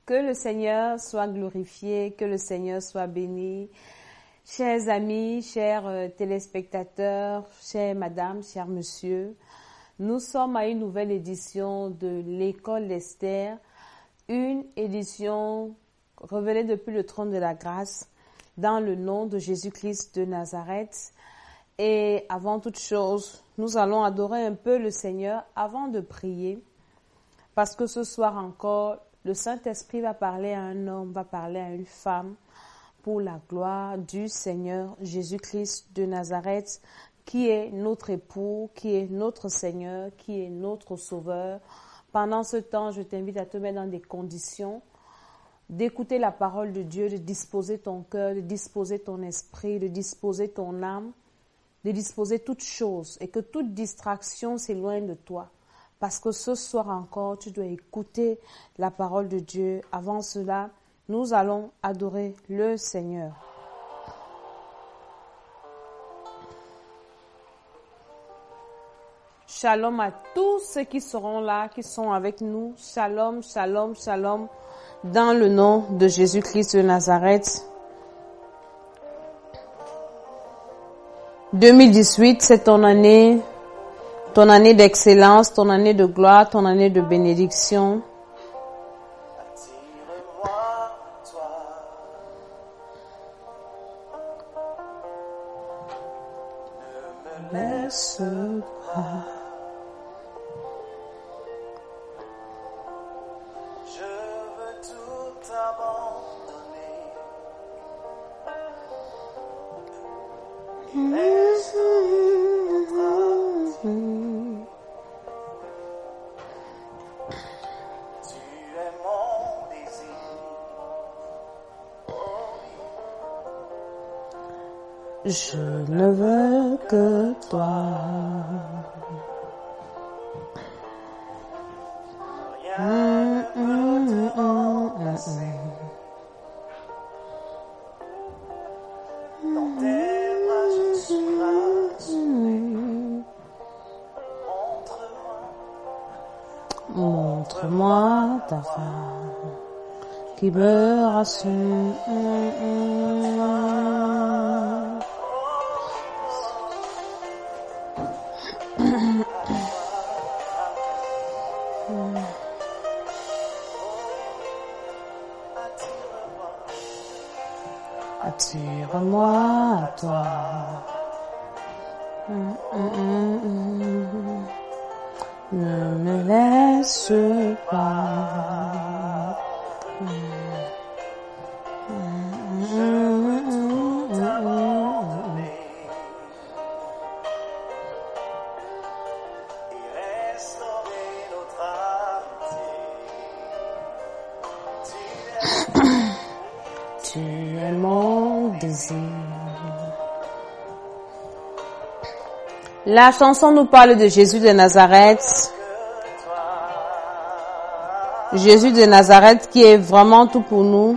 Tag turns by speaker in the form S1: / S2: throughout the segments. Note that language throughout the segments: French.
S1: Que le Seigneur soit glorifié, que le Seigneur soit béni. Chers amis, chers téléspectateurs, chères madame, chers monsieur, nous sommes à une nouvelle édition de l'école d'Esther, une édition révélée depuis le trône de la grâce dans le nom de Jésus-Christ de Nazareth. Et avant toute chose, nous allons adorer un peu le Seigneur avant de prier, parce que ce soir encore, le Saint-Esprit va parler à un homme, va parler à une femme pour la gloire du Seigneur Jésus-Christ de Nazareth, qui est notre époux, qui est notre Seigneur, qui est notre Sauveur. Pendant ce temps, je t'invite à te mettre dans des conditions d'écouter la parole de Dieu, de disposer ton cœur, de disposer ton esprit, de disposer ton âme, de disposer toutes choses et que toute distraction s'éloigne de toi. Parce que ce soir encore, tu dois écouter la parole de Dieu. Avant cela, nous allons adorer le Seigneur. Shalom à tous ceux qui seront là, qui sont avec nous. Shalom, shalom, shalom, dans le nom de Jésus-Christ de Nazareth. 2018, c'est ton année d'excellence, ton année de gloire, ton année de bénédiction. Ne me laisse pas.
S2: Je veux tout abandonner.
S1: Je ne veux que toi.
S2: Rien ne peut te remplacer. Dans tes bras je suis rassuré.
S1: Montre-moi ta femme qui me rassure. Attire-moi à toi. Ne me laisse pas. Tu es mon désir. La chanson nous parle de Jésus de Nazareth. Jésus de Nazareth qui est vraiment tout pour nous.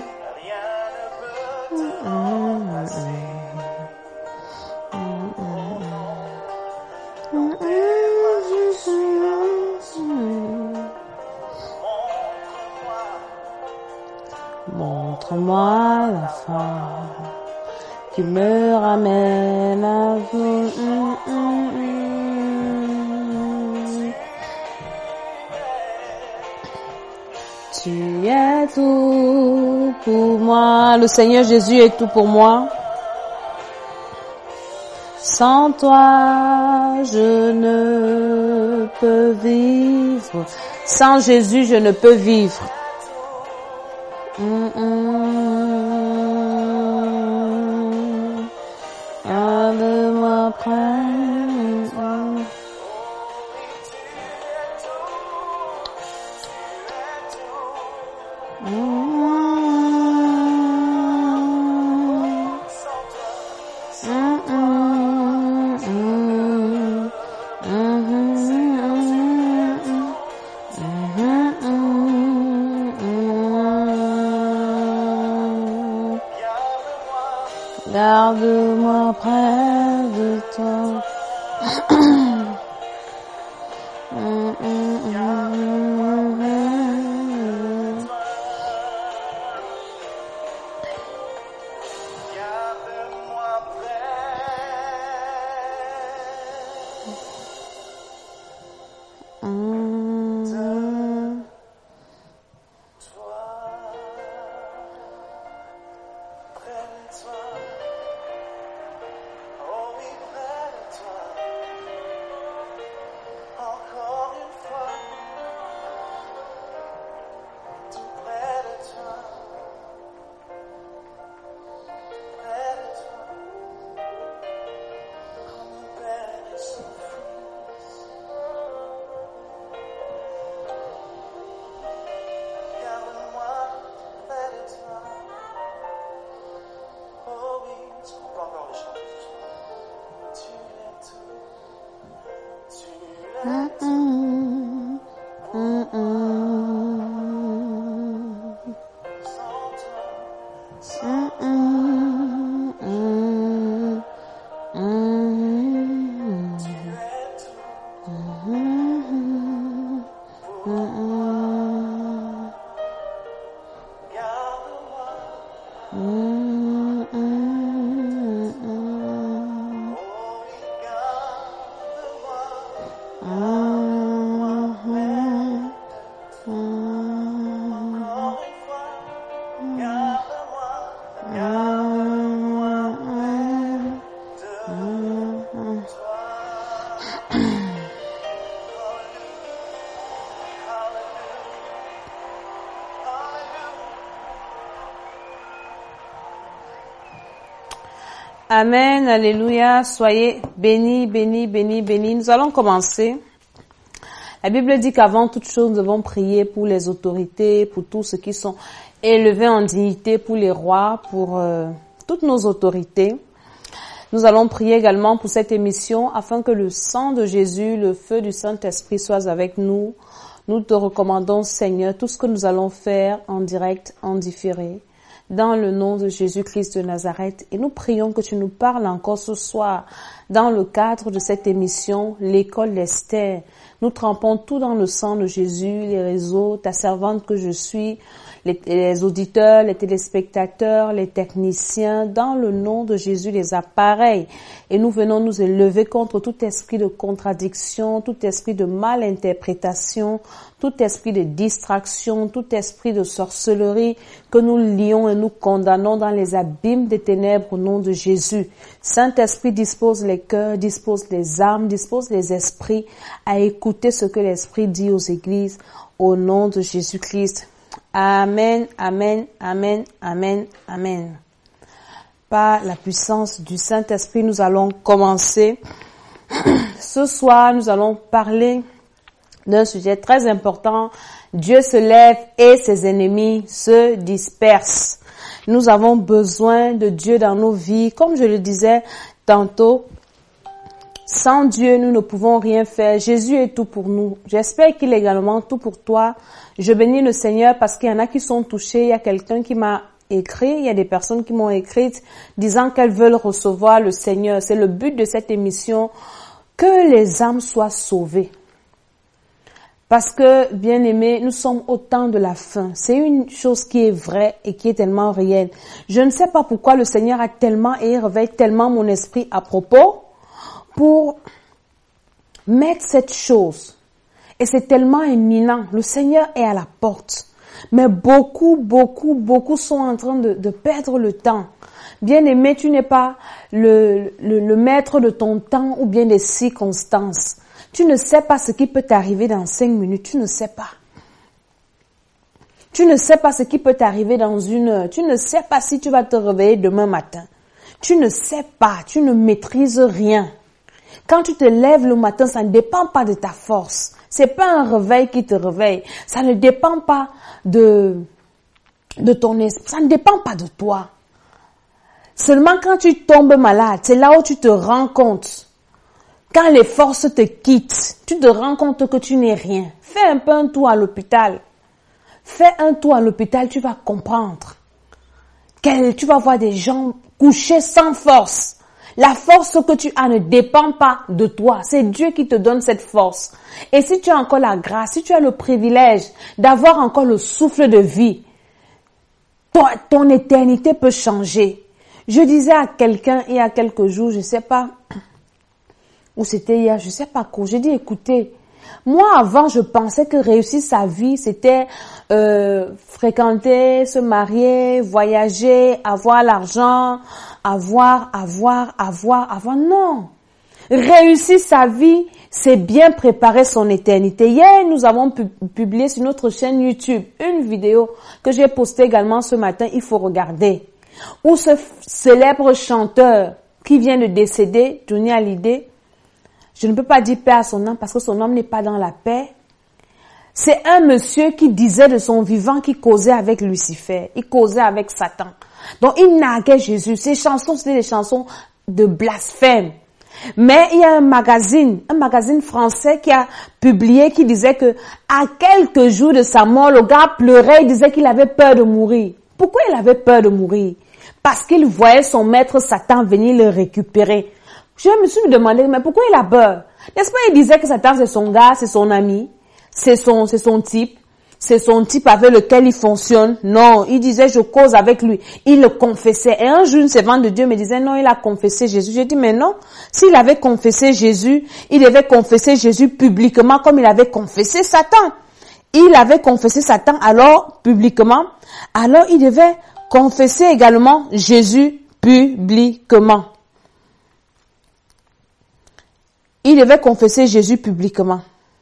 S1: Montre-moi la femme qui me ramène à vous. Tu es tout pour moi. Le Seigneur Jésus est tout pour moi. Sans toi, je ne peux vivre. Sans Jésus, je ne peux vivre. Garde-moi près. Garde-moi près de toi. Amen, alléluia, soyez bénis, bénis, bénis, bénis. Nous allons commencer. La Bible dit qu'avant toute chose, nous devons prier pour les autorités, pour tous ceux qui sont élevés en dignité, pour les rois, pour toutes nos autorités. Nous allons prier également pour cette émission afin que le sang de Jésus, le feu du Saint-Esprit soit avec nous. Nous te recommandons, Seigneur, tout ce que nous allons faire en direct, en différé, dans le nom de Jésus-Christ de Nazareth. Et nous prions que tu nous parles encore ce soir dans le cadre de cette émission, l'école d'Esther. Nous trempons tout dans le sang de Jésus, les réseaux, ta servante que je suis, les auditeurs, les téléspectateurs, les techniciens, dans le nom de Jésus, les appareils. Et nous venons nous élever contre tout esprit de contradiction, tout esprit de malinterprétation, tout esprit de distraction, tout esprit de sorcellerie que nous lions et nous condamnons dans les abîmes des ténèbres au nom de Jésus. Saint-Esprit, dispose les cœurs, dispose les âmes, dispose les esprits à écouter ce que l'Esprit dit aux églises au nom de Jésus-Christ. Amen, amen, amen, amen, amen. Par la puissance du Saint-Esprit, nous allons commencer. Ce soir, nous allons parler d'un sujet très important. Dieu se lève et ses ennemis se dispersent. Nous avons besoin de Dieu dans nos vies. Comme je le disais tantôt, sans Dieu, nous ne pouvons rien faire. Jésus est tout pour nous. J'espère qu'il est également tout pour toi. Je bénis le Seigneur parce qu'il y en a qui sont touchés. Il y a quelqu'un qui m'a écrit, il y a des personnes qui m'ont écrit disant qu'elles veulent recevoir le Seigneur. C'est le but de cette émission, que les âmes soient sauvées. Parce que, bien-aimés, nous sommes au temps de la fin. C'est une chose qui est vraie et qui est tellement réelle. Je ne sais pas pourquoi le Seigneur a tellement et réveille tellement mon esprit à propos pour mettre cette chose. Et c'est tellement éminent. Le Seigneur est à la porte. Mais beaucoup sont en train de perdre le temps. Bien-aimé, tu n'es pas le maître de ton temps ou bien des circonstances. Tu ne sais pas ce qui peut t'arriver dans 5 minutes. Tu ne sais pas. Tu ne sais pas ce qui peut t'arriver dans 1 heure. Tu ne sais pas si tu vas te réveiller demain matin. Tu ne sais pas. Tu ne maîtrises rien. Quand tu te lèves le matin, ça ne dépend pas de ta force. C'est pas un réveil qui te réveille. Ça ne dépend pas de ton esprit. Ça ne dépend pas de toi. Seulement quand tu tombes malade, c'est là où tu te rends compte. Quand les forces te quittent, tu te rends compte que tu n'es rien. Fais un peu un tour à l'hôpital. Fais un tour à l'hôpital, tu vas comprendre. Tu vas voir des gens couchés sans force. La force que tu as ne dépend pas de toi. C'est Dieu qui te donne cette force. Et si tu as encore la grâce, si tu as le privilège d'avoir encore le souffle de vie, ton éternité peut changer. Je disais à quelqu'un il y a quelques jours, je sais pas, ou c'était hier, je sais pas quoi, j'ai dit écoutez, moi avant je pensais que réussir sa vie c'était fréquenter, se marier, voyager, avoir l'argent, avoir. Non. Réussir sa vie, c'est bien préparer son éternité. Hier, nous avons publié sur notre chaîne YouTube une vidéo que j'ai postée également ce matin, il faut regarder, où ce célèbre chanteur qui vient de décéder, Johnny Hallyday, je ne peux pas dire paix à son âme parce que son âme n'est pas dans la paix. C'est un monsieur qui disait de son vivant qu'il causait avec Lucifer, il causait avec Satan. Donc il narguait Jésus. Ces chansons, c'était des chansons de blasphème. Mais il y a un magazine français qui a publié, qui disait que à quelques jours de sa mort, le gars pleurait, il disait qu'il avait peur de mourir. Pourquoi il avait peur de mourir? Parce qu'il voyait son maître Satan venir le récupérer. Je me suis demandé, mais pourquoi il a peur? N'est-ce pas, il disait que Satan c'est son gars, c'est son ami, c'est son type. c'est son type avec lequel il fonctionne. Non, il disait, je cause avec lui. Il le confessait. Et un jour, une servante de Dieu me disait, non, il a confessé Jésus. J'ai dit, mais non, s'il avait confessé Jésus, il devait confesser Jésus publiquement comme il avait confessé Satan. Il avait confessé Satan alors publiquement. Alors, il devait confesser également Jésus publiquement. Il devait confesser Jésus publiquement.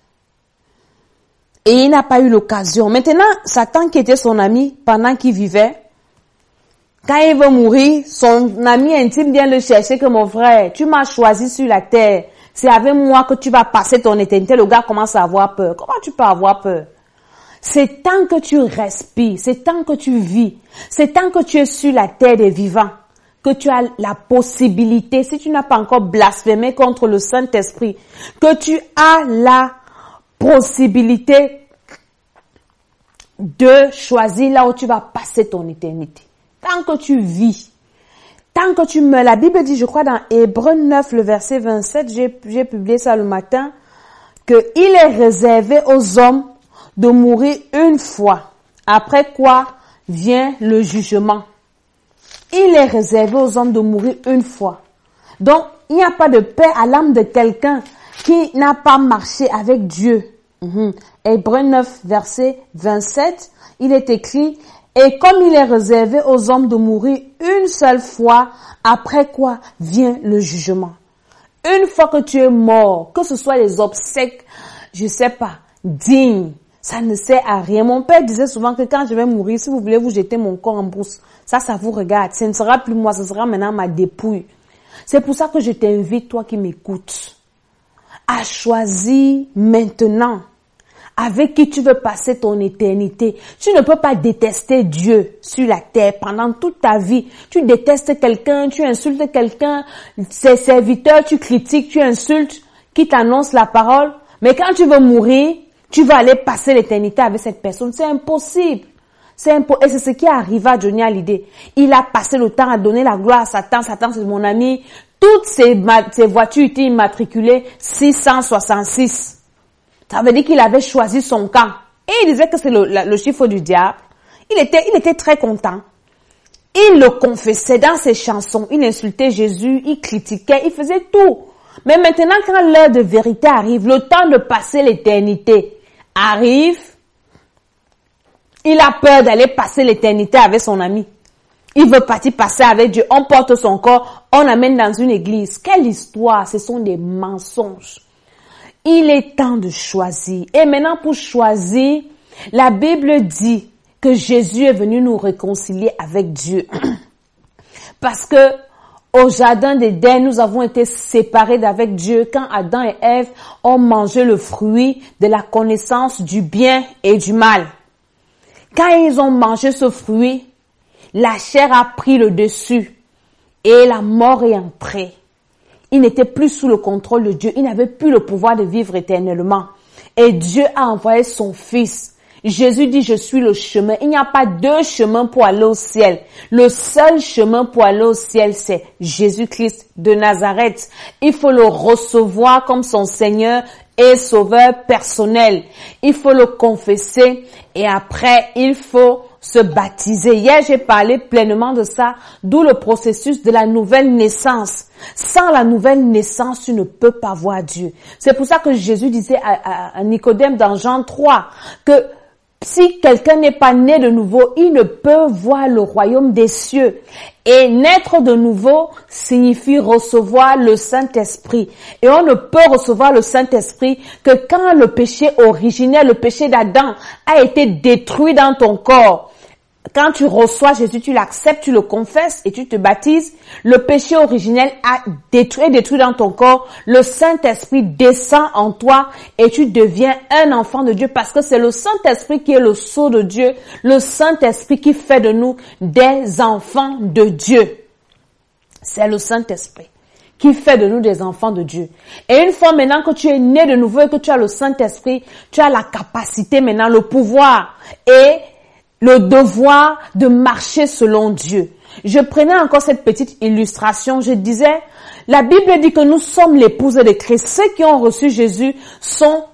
S1: Et il n'a pas eu l'occasion. Maintenant, Satan qui était son ami pendant qu'il vivait, quand il veut mourir, son ami intime vient le chercher que mon frère, tu m'as choisi sur la terre. C'est avec moi que tu vas passer ton éternité. Le gars commence à avoir peur. Comment tu peux avoir peur? C'est tant que tu respires, c'est tant que tu vis, c'est tant que tu es sur la terre des vivants, que tu as la possibilité, si tu n'as pas encore blasphémé contre le Saint-Esprit, que tu as la possibilité de choisir là où tu vas passer ton éternité. Tant que tu vis, tant que tu meurs. La Bible dit, je crois dans Hébreux 9, le verset 27, j'ai publié ça le matin, que il est réservé aux hommes de mourir une fois, après quoi vient le jugement. Il est réservé aux hommes de mourir une fois. Donc, il n'y a pas de paix à l'âme de quelqu'un qui n'a pas marché avec Dieu. Hébreux 9, verset 27, il est écrit, et comme il est réservé aux hommes de mourir une seule fois, après quoi vient le jugement. Une fois que tu es mort, que ce soit les obsèques, je sais pas, dignes, ça ne sert à rien. Mon père disait souvent que quand je vais mourir, si vous voulez vous jeter mon corps en brousse, ça vous regarde. Ce ne sera plus moi, ce sera maintenant ma dépouille. C'est pour ça que je t'invite, toi qui m'écoutes, à choisir maintenant avec qui tu veux passer ton éternité. Tu ne peux pas détester Dieu sur la terre pendant toute ta vie. Tu détestes quelqu'un, tu insultes quelqu'un, ses serviteurs, tu critiques, tu insultes, qui t'annonce la parole. Mais quand tu veux mourir, tu vas aller passer l'éternité avec cette personne. C'est impossible. Et c'est ce qui arrive à Johnny Hallyday. Il a passé le temps à donner la gloire à Satan. Satan, c'est mon ami. Toutes ces voitures étaient immatriculées 666. Ça veut dire qu'il avait choisi son camp. Et il disait que c'est le chiffre du diable. Il était très content. Il le confessait dans ses chansons. Il insultait Jésus, il critiquait, il faisait tout. Mais maintenant, quand l'heure de vérité arrive, le temps de passer l'éternité arrive, il a peur d'aller passer l'éternité avec son ami. Il veut partir passer avec Dieu. On porte son corps, on l'amène dans une église. Quelle histoire! Ce sont des mensonges. Il est temps de choisir. Et maintenant, pour choisir, la Bible dit que Jésus est venu nous réconcilier avec Dieu. Parce que au jardin d'Éden, nous avons été séparés d'avec Dieu quand Adam et Ève ont mangé le fruit de la connaissance du bien et du mal. Quand ils ont mangé ce fruit, la chair a pris le dessus et la mort est entrée. Ils n'étaient plus sous le contrôle de Dieu. Ils n'avaient plus le pouvoir de vivre éternellement. Et Dieu a envoyé son Fils. Jésus dit, je suis le chemin. Il n'y a pas deux chemins pour aller au ciel. Le seul chemin pour aller au ciel, c'est Jésus-Christ de Nazareth. Il faut le recevoir comme son Seigneur et Sauveur personnel. Il faut le confesser et après, il faut se baptiser. Hier, j'ai parlé pleinement de ça, d'où le processus de la nouvelle naissance. Sans la nouvelle naissance, tu ne peux pas voir Dieu. C'est pour ça que Jésus disait à Nicodème dans Jean 3 que si quelqu'un n'est pas né de nouveau, il ne peut voir le royaume des cieux. Et naître de nouveau signifie recevoir le Saint-Esprit. Et on ne peut recevoir le Saint-Esprit que quand le péché originel, le péché d'Adam, a été détruit dans ton corps. Quand tu reçois Jésus, tu l'acceptes, tu le confesses et tu te baptises, le péché originel est détruit dans ton corps, le Saint-Esprit descend en toi et tu deviens un enfant de Dieu parce que c'est le Saint-Esprit qui est le sceau de Dieu, le Saint-Esprit qui fait de nous des enfants de Dieu. C'est le Saint-Esprit qui fait de nous des enfants de Dieu. Et une fois maintenant que tu es né de nouveau et que tu as le Saint-Esprit, tu as la capacité maintenant, le pouvoir et le devoir de marcher selon Dieu. Je prenais encore cette petite illustration. Je disais, la Bible dit que nous sommes l'épouses de Christ. Ceux qui ont reçu Jésus sont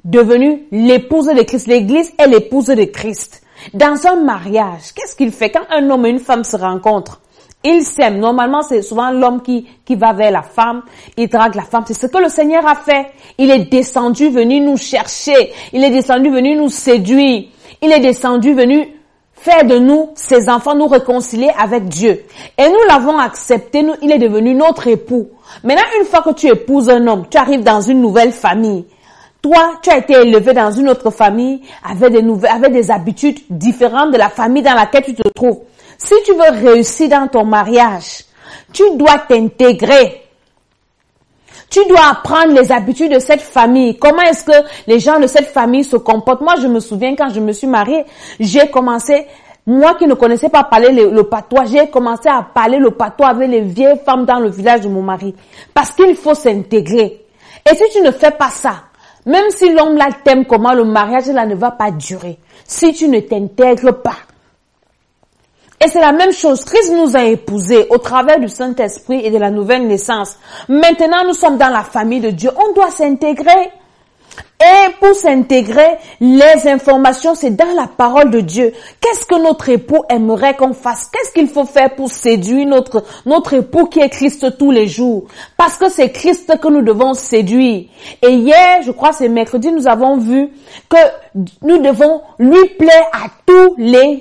S1: devenue l'épouse de Christ. L'église est l'épouse de Christ. Dans un mariage, qu'est-ce qu'il fait quand un homme et une femme se rencontrent? Ils s'aiment. Normalement, c'est souvent l'homme qui va vers la femme, il drague la femme. C'est ce que le Seigneur a fait. Il est descendu, venu nous chercher. Il est descendu, venu nous séduire. Il est descendu, venu faire de nous, ses enfants, nous réconcilier avec Dieu. Et nous l'avons accepté, il est devenu notre époux. Maintenant, une fois que tu épouses un homme, tu arrives dans une nouvelle famille. Toi, tu as été élevé dans une autre famille avec des habitudes différentes de la famille dans laquelle tu te trouves. Si tu veux réussir dans ton mariage, tu dois t'intégrer. Tu dois apprendre les habitudes de cette famille. Comment est-ce que les gens de cette famille se comportent? Moi, je me souviens quand je me suis mariée, j'ai commencé, moi qui ne connaissais pas parler le patois, j'ai commencé à parler le patois avec les vieilles femmes dans le village de mon mari. Parce qu'il faut s'intégrer. Et si tu ne fais pas ça, même si l'homme là t'aime comment, le mariage là ne va pas durer. Si tu ne t'intègres pas. Et c'est la même chose. Christ nous a épousés au travers du Saint-Esprit et de la nouvelle naissance. Maintenant, nous sommes dans la famille de Dieu. On doit s'intégrer. Et pour s'intégrer, les informations, c'est dans la parole de Dieu. Qu'est-ce que notre époux aimerait qu'on fasse? Qu'est-ce qu'il faut faire pour séduire notre époux qui est Christ tous les jours? Parce que c'est Christ que nous devons séduire. Et hier, je crois c'est mercredi, nous avons vu que nous devons lui plaire à tous les...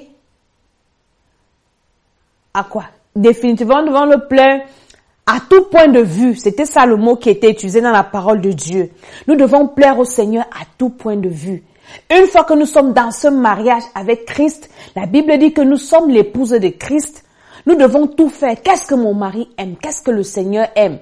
S1: À quoi? Définitivement, nous devons le plaire à tout point de vue. C'était ça le mot qui était utilisé dans la parole de Dieu. Nous devons plaire au Seigneur à tout point de vue. Une fois que nous sommes dans ce mariage avec Christ, la Bible dit que nous sommes l'épouse de Christ. Nous devons tout faire. Qu'est-ce que mon mari aime? Qu'est-ce que le Seigneur aime?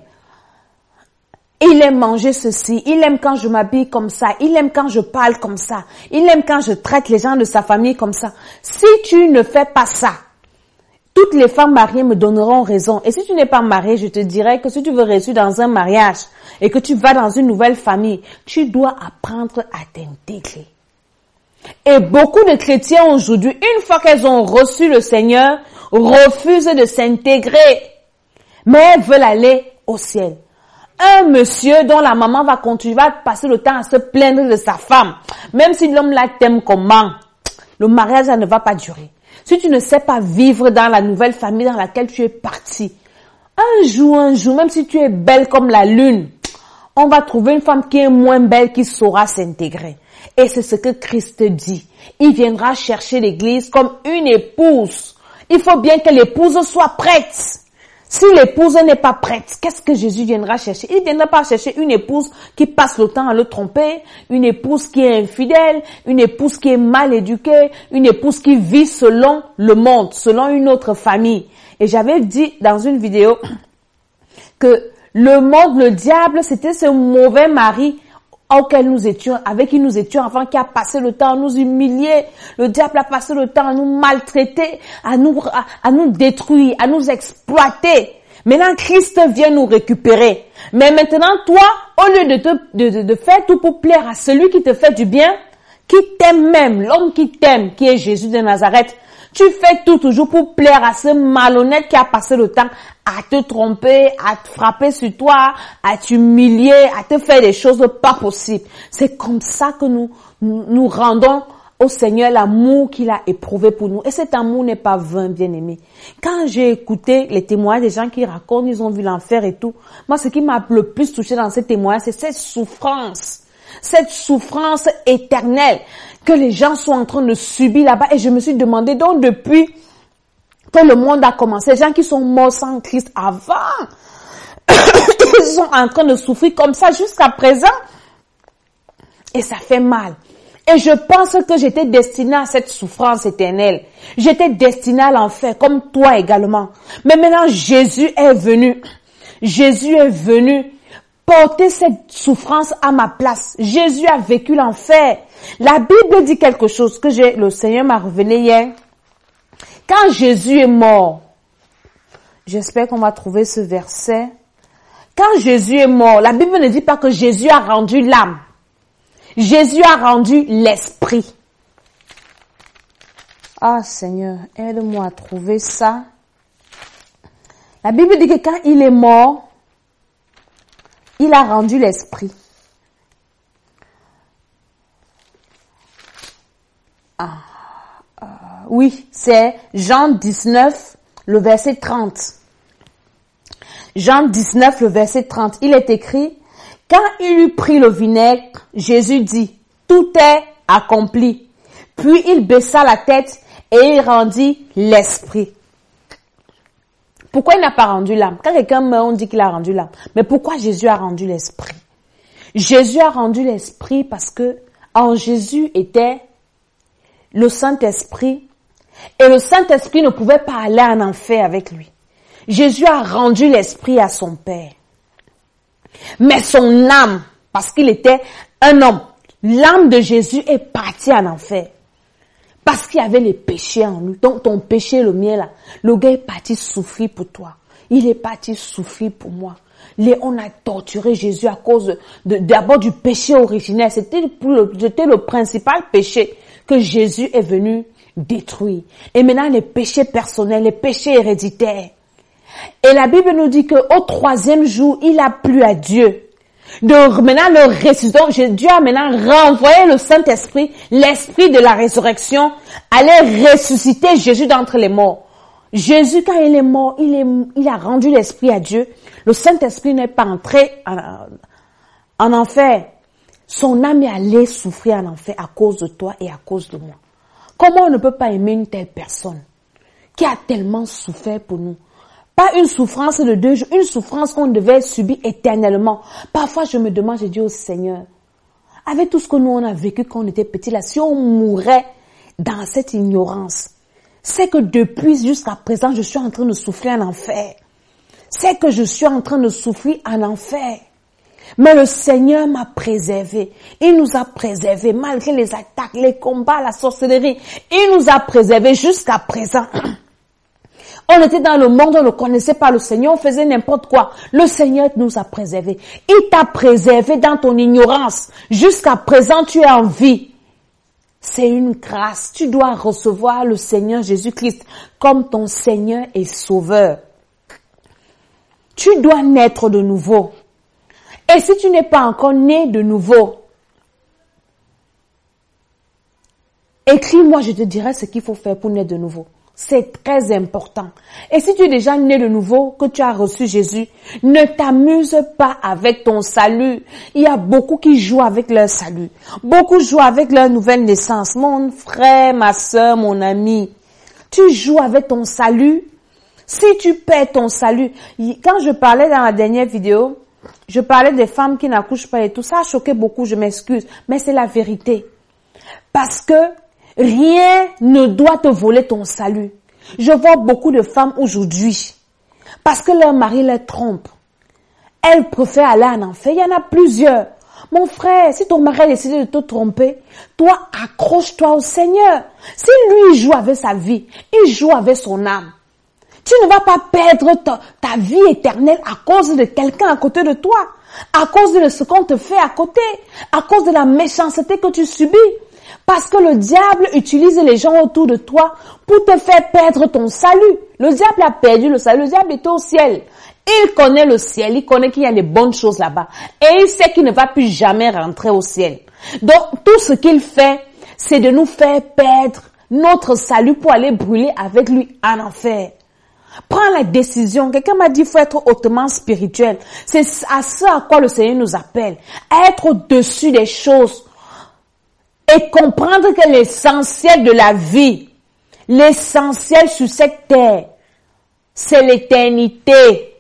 S1: Il aime manger ceci, il aime quand je m'habille comme ça, il aime quand je parle comme ça, il aime quand je traite les gens de sa famille comme ça. Si tu ne fais pas ça, toutes les femmes mariées me donneront raison. Et si tu n'es pas mariée, je te dirais que si tu veux réussir dans un mariage et que tu vas dans une nouvelle famille, tu dois apprendre à t'intégrer. Et beaucoup de chrétiens aujourd'hui, une fois qu'elles ont reçu le Seigneur, refusent de s'intégrer, mais veulent aller au ciel. Un monsieur dont la maman va continuer à passer le temps à se plaindre de sa femme, même si l'homme la t'aime comment, le mariage ne va pas durer. Si tu ne sais pas vivre dans la nouvelle famille dans laquelle tu es parti, un jour, même si tu es belle comme la lune, on va trouver une femme qui est moins belle qui saura s'intégrer. Et c'est ce que Christ dit. Il viendra chercher l'église comme une épouse. Il faut bien que l'épouse soit prête. Si l'épouse n'est pas prête, qu'est-ce que Jésus viendra chercher? Il ne viendra pas chercher une épouse qui passe le temps à le tromper, une épouse qui est infidèle, une épouse qui est mal éduquée, une épouse qui vit selon le monde, selon une autre famille. Et j'avais dit dans une vidéo que le monde, le diable, c'était ce mauvais mari avec qui nous étions enfants, qui a passé le temps à nous humilier. Le diable a passé le temps à nous maltraiter, à nous détruire, à nous exploiter. Maintenant, Christ vient nous récupérer. Mais maintenant, toi, au lieu de faire tout pour plaire à celui qui te fait du bien, qui t'aime même, l'homme qui t'aime, qui est Jésus de Nazareth, tu fais tout toujours pour plaire à ce malhonnête qui a passé le temps à te tromper, à te frapper sur toi, à t'humilier, à te faire des choses pas possibles. C'est comme ça que nous rendons au Seigneur l'amour qu'il a éprouvé pour nous. Et cet amour n'est pas vain, bien-aimé. Quand j'ai écouté les témoignages des gens qui racontent, ils ont vu l'enfer et tout, moi, ce qui m'a le plus touché dans ces témoignages, c'est cette souffrance éternelle que les gens sont en train de subir là-bas. Et je me suis demandé, donc depuis que le monde a commencé, les gens qui sont morts sans Christ avant, ils sont en train de souffrir comme ça jusqu'à présent. Et ça fait mal. Et je pense que j'étais destinée à cette souffrance éternelle. J'étais destinée à l'enfer, comme toi également. Mais maintenant, Jésus est venu. Jésus est venu porter cette souffrance à ma place. Jésus a vécu l'enfer. La Bible dit quelque chose que le Seigneur m'a révélé hier. Quand Jésus est mort, j'espère qu'on va trouver ce verset. Quand Jésus est mort, la Bible ne dit pas que Jésus a rendu l'âme. Jésus a rendu l'esprit. Ah Seigneur, aide-moi à trouver ça. La Bible dit que quand il est mort, il a rendu l'esprit. Oui, c'est Jean 19, le verset 30. Jean 19, le verset 30. Il est écrit, quand il eut pris le vinaigre, Jésus dit, tout est accompli. Puis il baissa la tête et il rendit l'esprit. Pourquoi il n'a pas rendu l'âme? Quand quelqu'un meurt, on dit qu'il a rendu l'âme. Mais pourquoi Jésus a rendu l'esprit? Jésus a rendu l'esprit parce que en Jésus était le Saint-Esprit et le Saint-Esprit ne pouvait pas aller en enfer avec lui. Jésus a rendu l'esprit à son Père. Mais son âme, parce qu'il était un homme, l'âme de Jésus est partie en enfer. Parce qu'il y avait les péchés en lui. Donc ton péché, le mien là, le gars est parti souffrir pour toi. Il est parti souffrir pour moi. On a torturé Jésus à cause d'abord du péché originel. C'était le principal péché que Jésus est venu détruire. Et maintenant les péchés personnels, les péchés héréditaires. Et la Bible nous dit qu'au 3e jour, il a plu à Dieu. Donc maintenant le ressuscitant, Dieu a maintenant renvoyé le Saint-Esprit, l'esprit de la résurrection, allait ressusciter Jésus d'entre les morts. Jésus, quand il est mort, il a rendu l'esprit à Dieu. Le Saint-Esprit n'est pas entré en enfer. Son âme est allée souffrir en enfer à cause de toi et à cause de moi. Comment on ne peut pas aimer une telle personne qui a tellement souffert pour nous? Pas une souffrance de 2 jours, une souffrance qu'on devait subir éternellement. Parfois, je me demande, je dis au Seigneur, avec tout ce que nous on a vécu quand on était petit là, si on mourait dans cette ignorance, c'est que depuis jusqu'à présent, je suis en train de souffrir en enfer. C'est que je suis en train de souffrir en enfer. Mais le Seigneur m'a préservé. Il nous a préservés malgré les attaques, les combats, la sorcellerie. Il nous a préservés jusqu'à présent. On était dans le monde, on ne connaissait pas le Seigneur, on faisait n'importe quoi. Le Seigneur nous a préservés. Il t'a préservé dans ton ignorance. Jusqu'à présent, tu es en vie. C'est une grâce. Tu dois recevoir le Seigneur Jésus-Christ comme ton Seigneur et Sauveur. Tu dois naître de nouveau. Et si tu n'es pas encore né de nouveau, écris-moi, je te dirai ce qu'il faut faire pour naître de nouveau. C'est très important. Et si tu es déjà né de nouveau, que tu as reçu Jésus, ne t'amuse pas avec ton salut. Il y a beaucoup qui jouent avec leur salut. Beaucoup jouent avec leur nouvelle naissance. Mon frère, ma soeur, mon ami, tu joues avec ton salut. Si tu perds ton salut, quand je parlais dans la dernière vidéo, je parlais des femmes qui n'accouchent pas et tout ça a choqué beaucoup, je m'excuse, mais c'est la vérité. Parce que rien ne doit te voler ton salut. Je vois beaucoup de femmes aujourd'hui, parce que leur mari les trompe. Elles préfèrent aller en enfer. Il y en a plusieurs. Mon frère, si ton mari a décidé de te tromper, toi, accroche-toi au Seigneur. Si lui joue avec sa vie, il joue avec son âme. Tu ne vas pas perdre ta vie éternelle à cause de quelqu'un à côté de toi, à cause de ce qu'on te fait à côté, à cause de la méchanceté que tu subis. Parce que le diable utilise les gens autour de toi pour te faire perdre ton salut. Le diable a perdu le salut. Le diable était au ciel. Il connaît le ciel. Il connaît qu'il y a des bonnes choses là-bas. Et il sait qu'il ne va plus jamais rentrer au ciel. Donc, tout ce qu'il fait, c'est de nous faire perdre notre salut pour aller brûler avec lui en enfer. Prends la décision. Quelqu'un m'a dit qu'il faut être hautement spirituel. C'est à ce à quoi le Seigneur nous appelle. À être au-dessus des choses. Et comprendre que l'essentiel de la vie, l'essentiel sur cette terre, c'est l'éternité.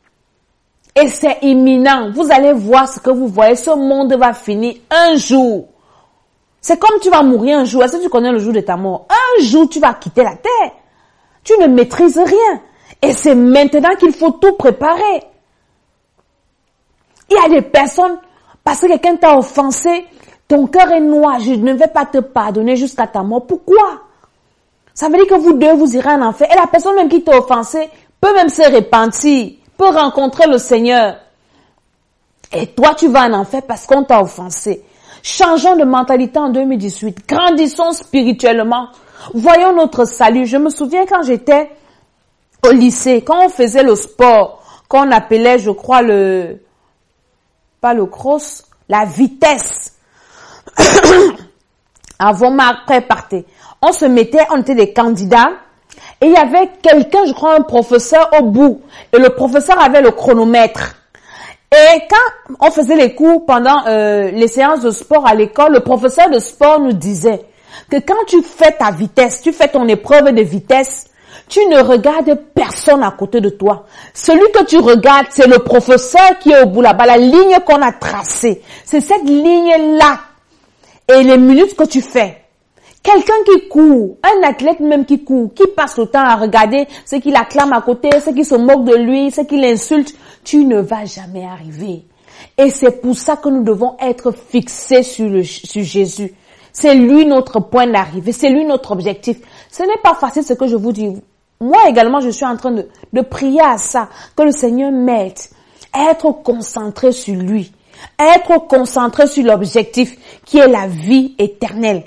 S1: Et c'est imminent. Vous allez voir ce que vous voyez. Ce monde va finir un jour. C'est comme tu vas mourir un jour. Est-ce que tu connais le jour de ta mort? Un jour, tu vas quitter la terre. Tu ne maîtrises rien. Et c'est maintenant qu'il faut tout préparer. Il y a des personnes, parce que quelqu'un t'a offensé, ton cœur est noir, je ne vais pas te pardonner jusqu'à ta mort. Pourquoi? Ça veut dire que vous deux, vous irez en enfer. Et la personne même qui t'a offensé peut même se repentir, peut rencontrer le Seigneur. Et toi, tu vas en enfer parce qu'on t'a offensé. Changeons de mentalité en 2018. Grandissons spirituellement. Voyons notre salut. Je me souviens quand j'étais au lycée, quand on faisait le sport, qu'on appelait, je crois, pas le cross, la vitesse. avant ma après partait. On se mettait, on était des candidats. Et il y avait quelqu'un, je crois un professeur au bout. Et le professeur avait le chronomètre. Et quand on faisait les cours pendant les séances de sport à l'école, le professeur de sport nous disait que quand tu fais ta vitesse, tu fais ton épreuve de vitesse, tu ne regardes personne à côté de toi. Celui que tu regardes, c'est le professeur qui est au bout là-bas, la ligne qu'on a tracée. C'est cette ligne-là. Et les minutes que tu fais. Quelqu'un qui court, un athlète même qui court, qui passe le temps à regarder ce qu'il acclame à côté, ce qui se moque de lui, ce qui l'insulte, tu ne vas jamais arriver. Et c'est pour ça que nous devons être fixés sur Jésus. C'est lui notre point d'arrivée, c'est lui notre objectif. Ce n'est pas facile ce que je vous dis. Moi également, je suis en train de prier à ça, que le Seigneur m'aide à être concentré sur lui, à être concentré sur l'objectif qui est la vie éternelle,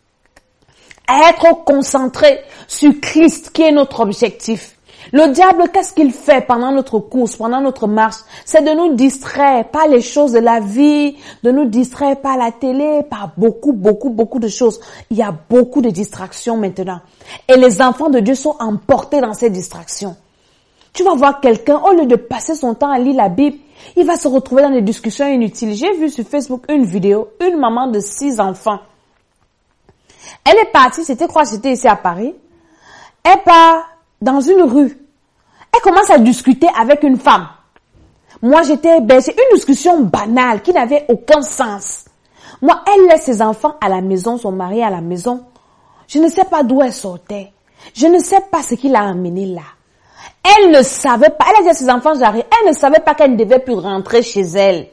S1: à être concentré sur Christ qui est notre objectif. Le diable, qu'est-ce qu'il fait pendant notre course, pendant notre marche? C'est de nous distraire par les choses de la vie, de nous distraire par la télé, par beaucoup de choses. Il y a beaucoup de distractions maintenant. Et les enfants de Dieu sont emportés dans ces distractions. Tu vas voir quelqu'un, au lieu de passer son temps à lire la Bible, il va se retrouver dans des discussions inutiles. J'ai vu sur Facebook une vidéo, une maman de 6 enfants. Elle est partie, c'était ici à Paris. Elle part dans une rue. Elle commence à discuter avec une femme. Moi, c'est une discussion banale qui n'avait aucun sens. Moi, elle laisse ses enfants à la maison, son mari à la maison. Je ne sais pas d'où elle sortait. Je ne sais pas ce qui l'a amenée là. Elle ne savait pas, elle a dit à ses enfants, j'arrive. Elle ne savait pas qu'elle ne devait plus rentrer chez elle.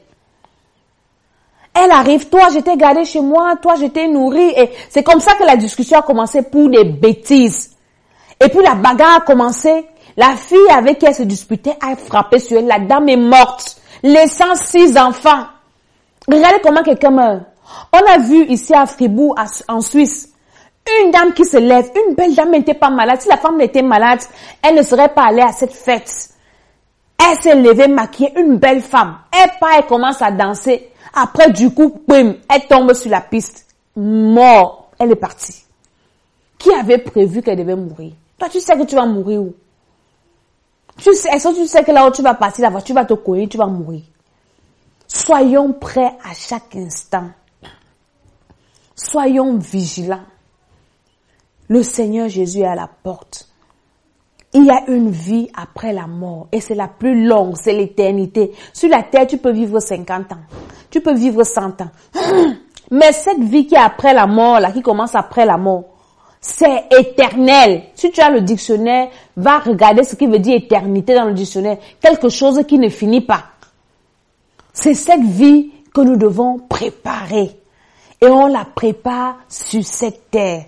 S1: Elle arrive, toi, je t'ai gardé chez moi, toi, je t'ai nourri. Et c'est comme ça que la discussion a commencé pour des bêtises. Et puis la bagarre a commencé. La fille avec qui elle se disputait a frappé sur elle. La dame est morte, laissant 6 enfants. Regardez comment quelqu'un meurt. On a vu ici à Fribourg, en Suisse, une dame qui se lève. Une belle dame n'était pas malade. Si la femme n'était malade, elle ne serait pas allée à cette fête. Elle s'est levée, maquillée, une belle femme. Elle commence à danser. Après, du coup, boum, elle tombe sur la piste. Mort. Elle est partie. Qui avait prévu qu'elle devait mourir? Toi, tu sais que tu vas mourir où? Est-ce que tu sais que là où tu vas partir, la voiture va te courir, tu vas mourir? Soyons prêts à chaque instant. Soyons vigilants. Le Seigneur Jésus est à la porte. Il y a une vie après la mort et c'est la plus longue, c'est l'éternité. Sur la terre, tu peux vivre 50 ans. Tu peux vivre 100 ans. Mais cette vie qui est après la mort, là, qui commence après la mort, c'est éternel. Si tu as le dictionnaire, va regarder ce qui veut dire éternité dans le dictionnaire. Quelque chose qui ne finit pas. C'est cette vie que nous devons préparer. Et on la prépare sur cette terre.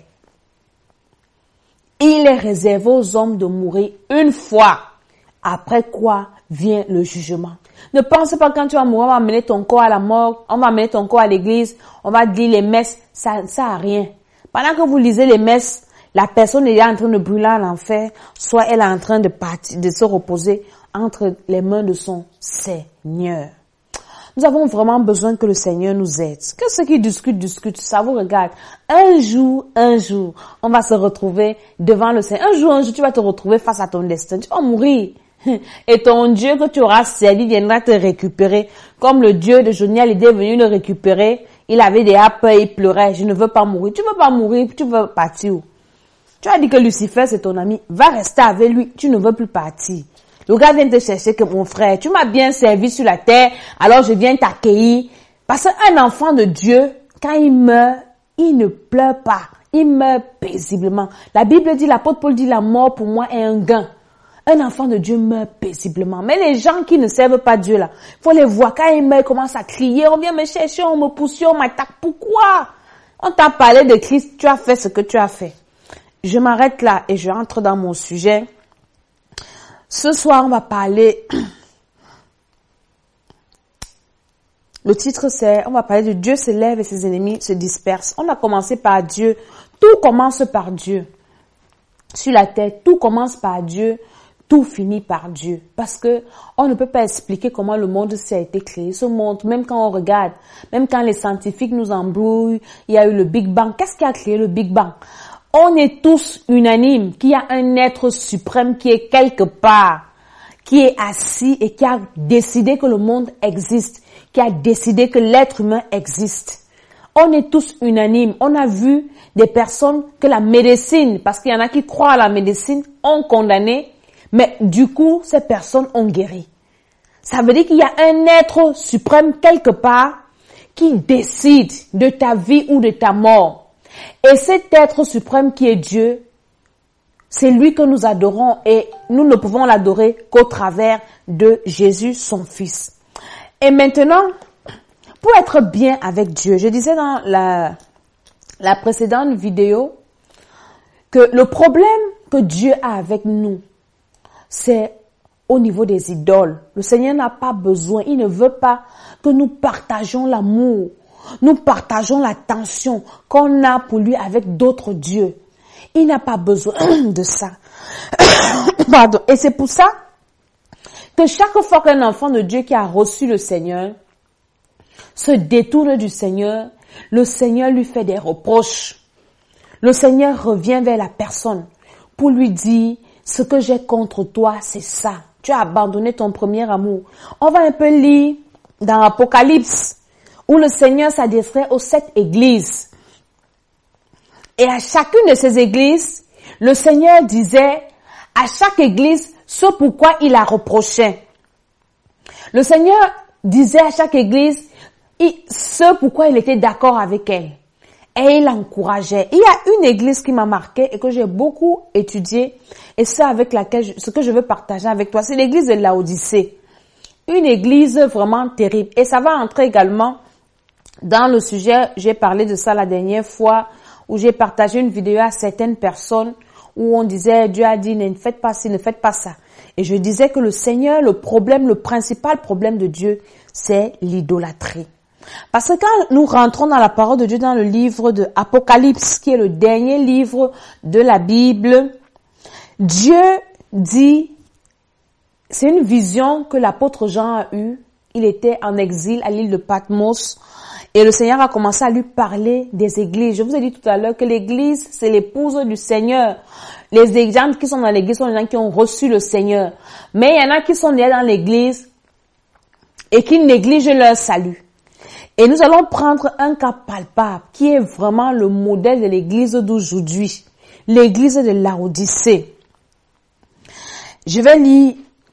S1: Il est réservé aux hommes de mourir une fois. Après quoi vient le jugement. Ne pense pas quand tu vas mourir, on va amener ton corps à la morgue, on va amener ton corps à l'église, on va dire les messes. Ça a rien. Pendant que vous lisez les messes, la personne est en train de brûler à l'enfer, soit elle est en train de partir, de se reposer entre les mains de son Seigneur. Nous avons vraiment besoin que le Seigneur nous aide. Que ceux qui discutent, ça vous regarde. Un jour, on va se retrouver devant le Seigneur. Un jour, tu vas te retrouver face à ton destin. Tu vas mourir. Et ton Dieu que tu auras servi viendra te récupérer. Comme le Dieu de Johnny, il est venu le récupérer. Il avait des peur, il pleurait. Je ne veux pas mourir. Tu veux pas mourir, tu veux partir où? Tu as dit que Lucifer, c'est ton ami. Va rester avec lui. Tu ne veux plus partir. Le gars vient te chercher que mon frère, tu m'as bien servi sur la terre, alors je viens t'accueillir. Parce qu'un enfant de Dieu, quand il meurt, il ne pleure pas. Il meurt paisiblement. La Bible dit, l'apôtre Paul dit, la mort pour moi est un gain. Un enfant de Dieu meurt paisiblement. Mais les gens qui ne servent pas Dieu là, faut les voir. Quand ils meurent, ils commencent à crier, on vient me chercher, on me pousse, on m'attaque. Pourquoi? On t'a parlé de Christ, tu as fait ce que tu as fait. Je m'arrête là et je rentre dans mon sujet. Ce soir, on va parler, le titre c'est, on va parler de Dieu se lève et ses ennemis se dispersent. On a commencé par Dieu. Tout commence par Dieu. Sur la terre, tout commence par Dieu. tout finit par Dieu. Parce que on ne peut pas expliquer comment le monde a été créé. Ce monde, même quand on regarde, même quand les scientifiques nous embrouillent, il y a eu le Big Bang. Qu'est-ce qui a créé le Big Bang? On est tous unanimes qu'il y a un être suprême qui est quelque part, qui est assis et qui a décidé que le monde existe, qui a décidé que l'être humain existe. On est tous unanimes. On a vu des personnes que la médecine, parce qu'il y en a qui croient à la médecine, ont condamné, mais du coup, ces personnes ont guéri. Ça veut dire qu'il y a un être suprême quelque part qui décide de ta vie ou de ta mort. Et cet être suprême qui est Dieu, c'est lui que nous adorons et nous ne pouvons l'adorer qu'au travers de Jésus, son Fils. Et maintenant, pour être bien avec Dieu, je disais dans la précédente vidéo que le problème que Dieu a avec nous, c'est au niveau des idoles. Le Seigneur n'a pas besoin, il ne veut pas que nous partageons l'amour, nous partageons l'attention qu'on a pour lui avec d'autres dieux. Il n'a pas besoin de ça. Pardon. Et c'est pour ça que chaque fois qu'un enfant de Dieu qui a reçu le Seigneur se détourne du Seigneur, le Seigneur lui fait des reproches. Le Seigneur revient vers la personne pour lui dire, ce que j'ai contre toi, c'est ça. Tu as abandonné ton premier amour. On va un peu lire dans Apocalypse, où le Seigneur s'adresserait aux 7 églises. Et à chacune de ces églises, le Seigneur disait à chaque église ce pourquoi il la reprochait. Le Seigneur disait à chaque église ce pourquoi il était d'accord avec elle. Et il l'encourageait. Il y a une église qui m'a marqué et que j'ai beaucoup étudié, et c'est avec laquelle ce que je veux partager avec toi, c'est l'église de Laodicée. Une église vraiment terrible. Et ça va entrer également dans le sujet, j'ai parlé de ça la dernière fois, où j'ai partagé une vidéo à certaines personnes où on disait, Dieu a dit, ne faites pas ci, ne faites pas ça. Et je disais que le Seigneur, le principal problème de Dieu, c'est l'idolâtrie. Parce que quand nous rentrons dans la parole de Dieu, dans le livre de Apocalypse, qui est le dernier livre de la Bible, Dieu dit, c'est une vision que l'apôtre Jean a eue. Il était en exil à l'île de Patmos. Et le Seigneur a commencé à lui parler des églises. Je vous ai dit tout à l'heure que l'église, c'est l'épouse du Seigneur. Les gens qui sont dans l'église sont les gens qui ont reçu le Seigneur. Mais il y en a qui sont déjà dans l'église et qui négligent leur salut. Et nous allons prendre un cas palpable qui est vraiment le modèle de l'église d'aujourd'hui. L'église de Laodicée. Je vais lire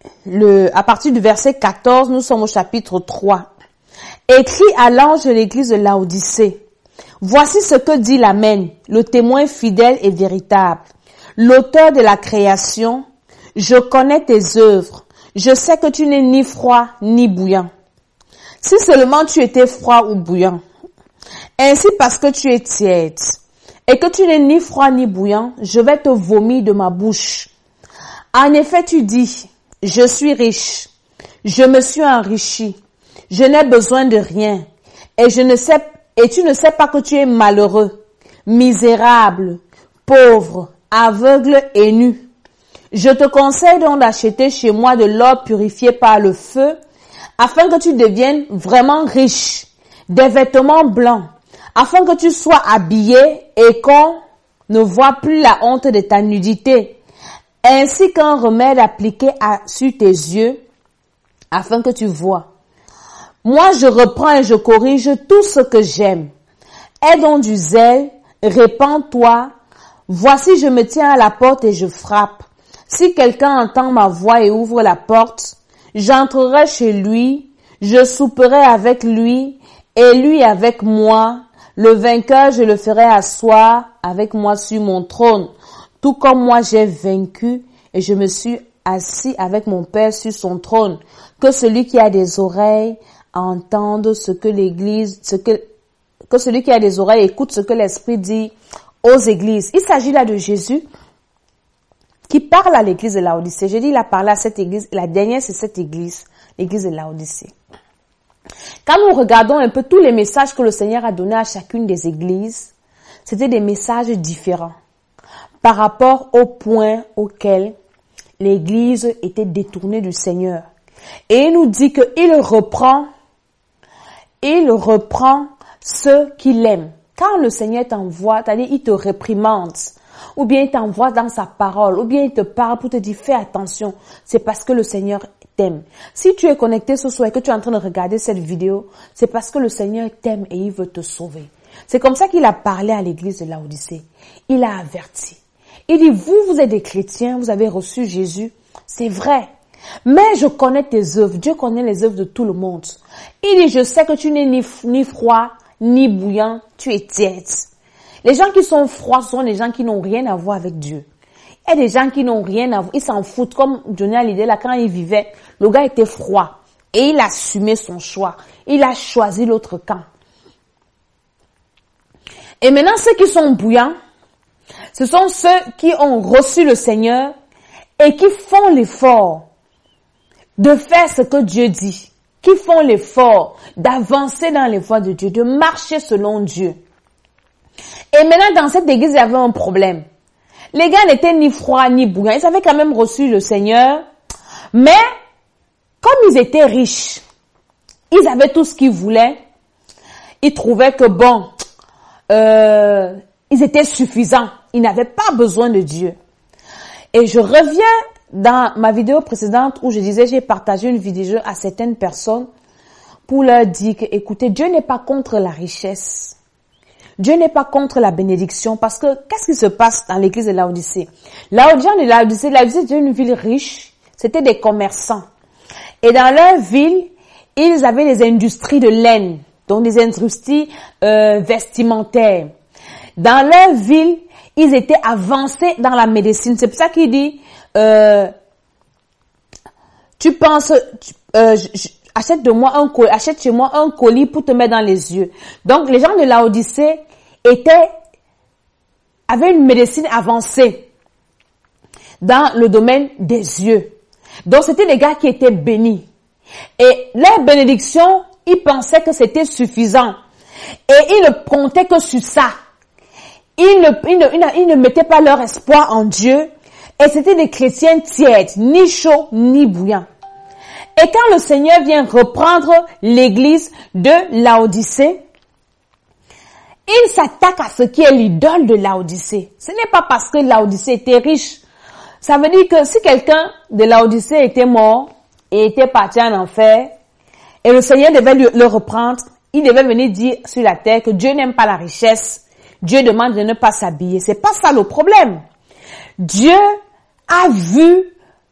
S1: à partir du verset 14, nous sommes au chapitre 3. Écrit à l'ange de l'église de Laodicée. Voici ce que dit l'Amen, le témoin fidèle et véritable, l'auteur de la création. Je connais tes œuvres. Je sais que tu n'es ni froid ni bouillant. Si seulement tu étais froid ou bouillant. Ainsi parce que tu es tiède et que tu n'es ni froid ni bouillant, je vais te vomir de ma bouche. En effet, tu dis, je suis riche, je me suis enrichi. Je n'ai besoin de rien et tu ne sais pas que tu es malheureux, misérable, pauvre, aveugle et nu. Je te conseille donc d'acheter chez moi de l'or purifié par le feu afin que tu deviennes vraiment riche, des vêtements blancs, afin que tu sois habillé et qu'on ne voit plus la honte de ta nudité, ainsi qu'un remède appliqué sur tes yeux afin que tu vois. Moi, je reprends et je corrige tout ce que j'aime. Aie donc du zèle, répands-toi. Voici, je me tiens à la porte et je frappe. Si quelqu'un entend ma voix et ouvre la porte, j'entrerai chez lui, je souperai avec lui et lui avec moi. Le vainqueur, je le ferai asseoir avec moi sur mon trône, tout comme moi j'ai vaincu et je me suis assis avec mon Père sur son trône. Que celui qui a des oreilles entende ce que l'église, que celui qui a des oreilles écoute ce que l'Esprit dit aux églises. Il s'agit là de Jésus qui parle à l'église de Laodicée. J'ai dit, il a parlé à cette église. La dernière, c'est cette église, l'église de Laodicée. Quand nous regardons un peu tous les messages que le Seigneur a donnés à chacune des églises, c'était des messages différents par rapport au point auquel l'Église était détournée du Seigneur. Et il nous dit qu'il reprend ceux qu'il aime. Quand le Seigneur t'envoie, c'est-à-dire il te réprimande, ou bien il t'envoie dans sa parole, ou bien il te parle pour te dire fais attention, c'est parce que le Seigneur t'aime. Si tu es connecté ce soir et que tu es en train de regarder cette vidéo, c'est parce que le Seigneur t'aime et il veut te sauver. C'est comme ça qu'il a parlé à l'église de Laodicée. Il a averti. Il dit, vous êtes des chrétiens, vous avez reçu Jésus, c'est vrai. Mais je connais tes œuvres, Dieu connaît les œuvres de tout le monde. Il dit, je sais que tu n'es ni froid, ni bouillant, tu es tiède. Les gens qui sont froids sont les gens qui n'ont rien à voir avec Dieu. Il y a des gens qui n'ont rien à voir, ils s'en foutent, comme Johnny Hallyday là, quand il vivait, le gars était froid. Et il a assumé son choix. Il a choisi l'autre camp. Et maintenant, ceux qui sont bouillants, ce sont ceux qui ont reçu le Seigneur et qui font l'effort de faire ce que Dieu dit, qui font l'effort d'avancer dans les voies de Dieu, de marcher selon Dieu. Et maintenant, dans cette église, il y avait un problème. Les gars n'étaient ni froids ni bouillants. Ils avaient quand même reçu le Seigneur, mais comme ils étaient riches, ils avaient tout ce qu'ils voulaient, ils trouvaient que bon, ils étaient suffisants. Ils n'avaient pas besoin de Dieu. Et je reviens dans ma vidéo précédente où je disais, j'ai partagé une vidéo à certaines personnes pour leur dire que, écoutez, Dieu n'est pas contre la richesse. Dieu n'est pas contre la bénédiction parce que qu'est-ce qui se passe dans l'église de Laodicée? Laodicée était une ville riche, c'était des commerçants. Et dans leur ville, ils avaient des industries de laine, donc des industries vestimentaires. Dans leur ville, ils étaient avancés dans la médecine. C'est pour ça qu'il dit, tu penses, achète chez moi un colis pour te mettre dans les yeux. Donc, les gens de Laodicée avaient une médecine avancée dans le domaine des yeux. Donc, c'était des gars qui étaient bénis. Et leur bénédiction, ils pensaient que c'était suffisant. Et ils ne comptaient que sur ça. Ils ne mettaient pas leur espoir en Dieu. Et c'était des chrétiens tièdes, ni chauds, ni bouillants. Et quand le Seigneur vient reprendre l'église de Laodicée, il s'attaque à ce qui est l'idole de Laodicée. Ce n'est pas parce que Laodicée était riche. Ça veut dire que si quelqu'un de Laodicée était mort et était parti en enfer, et le Seigneur devait le reprendre, il devait venir dire sur la terre que Dieu n'aime pas la richesse. Dieu demande de ne pas s'habiller. C'est pas ça le problème. Dieu a vu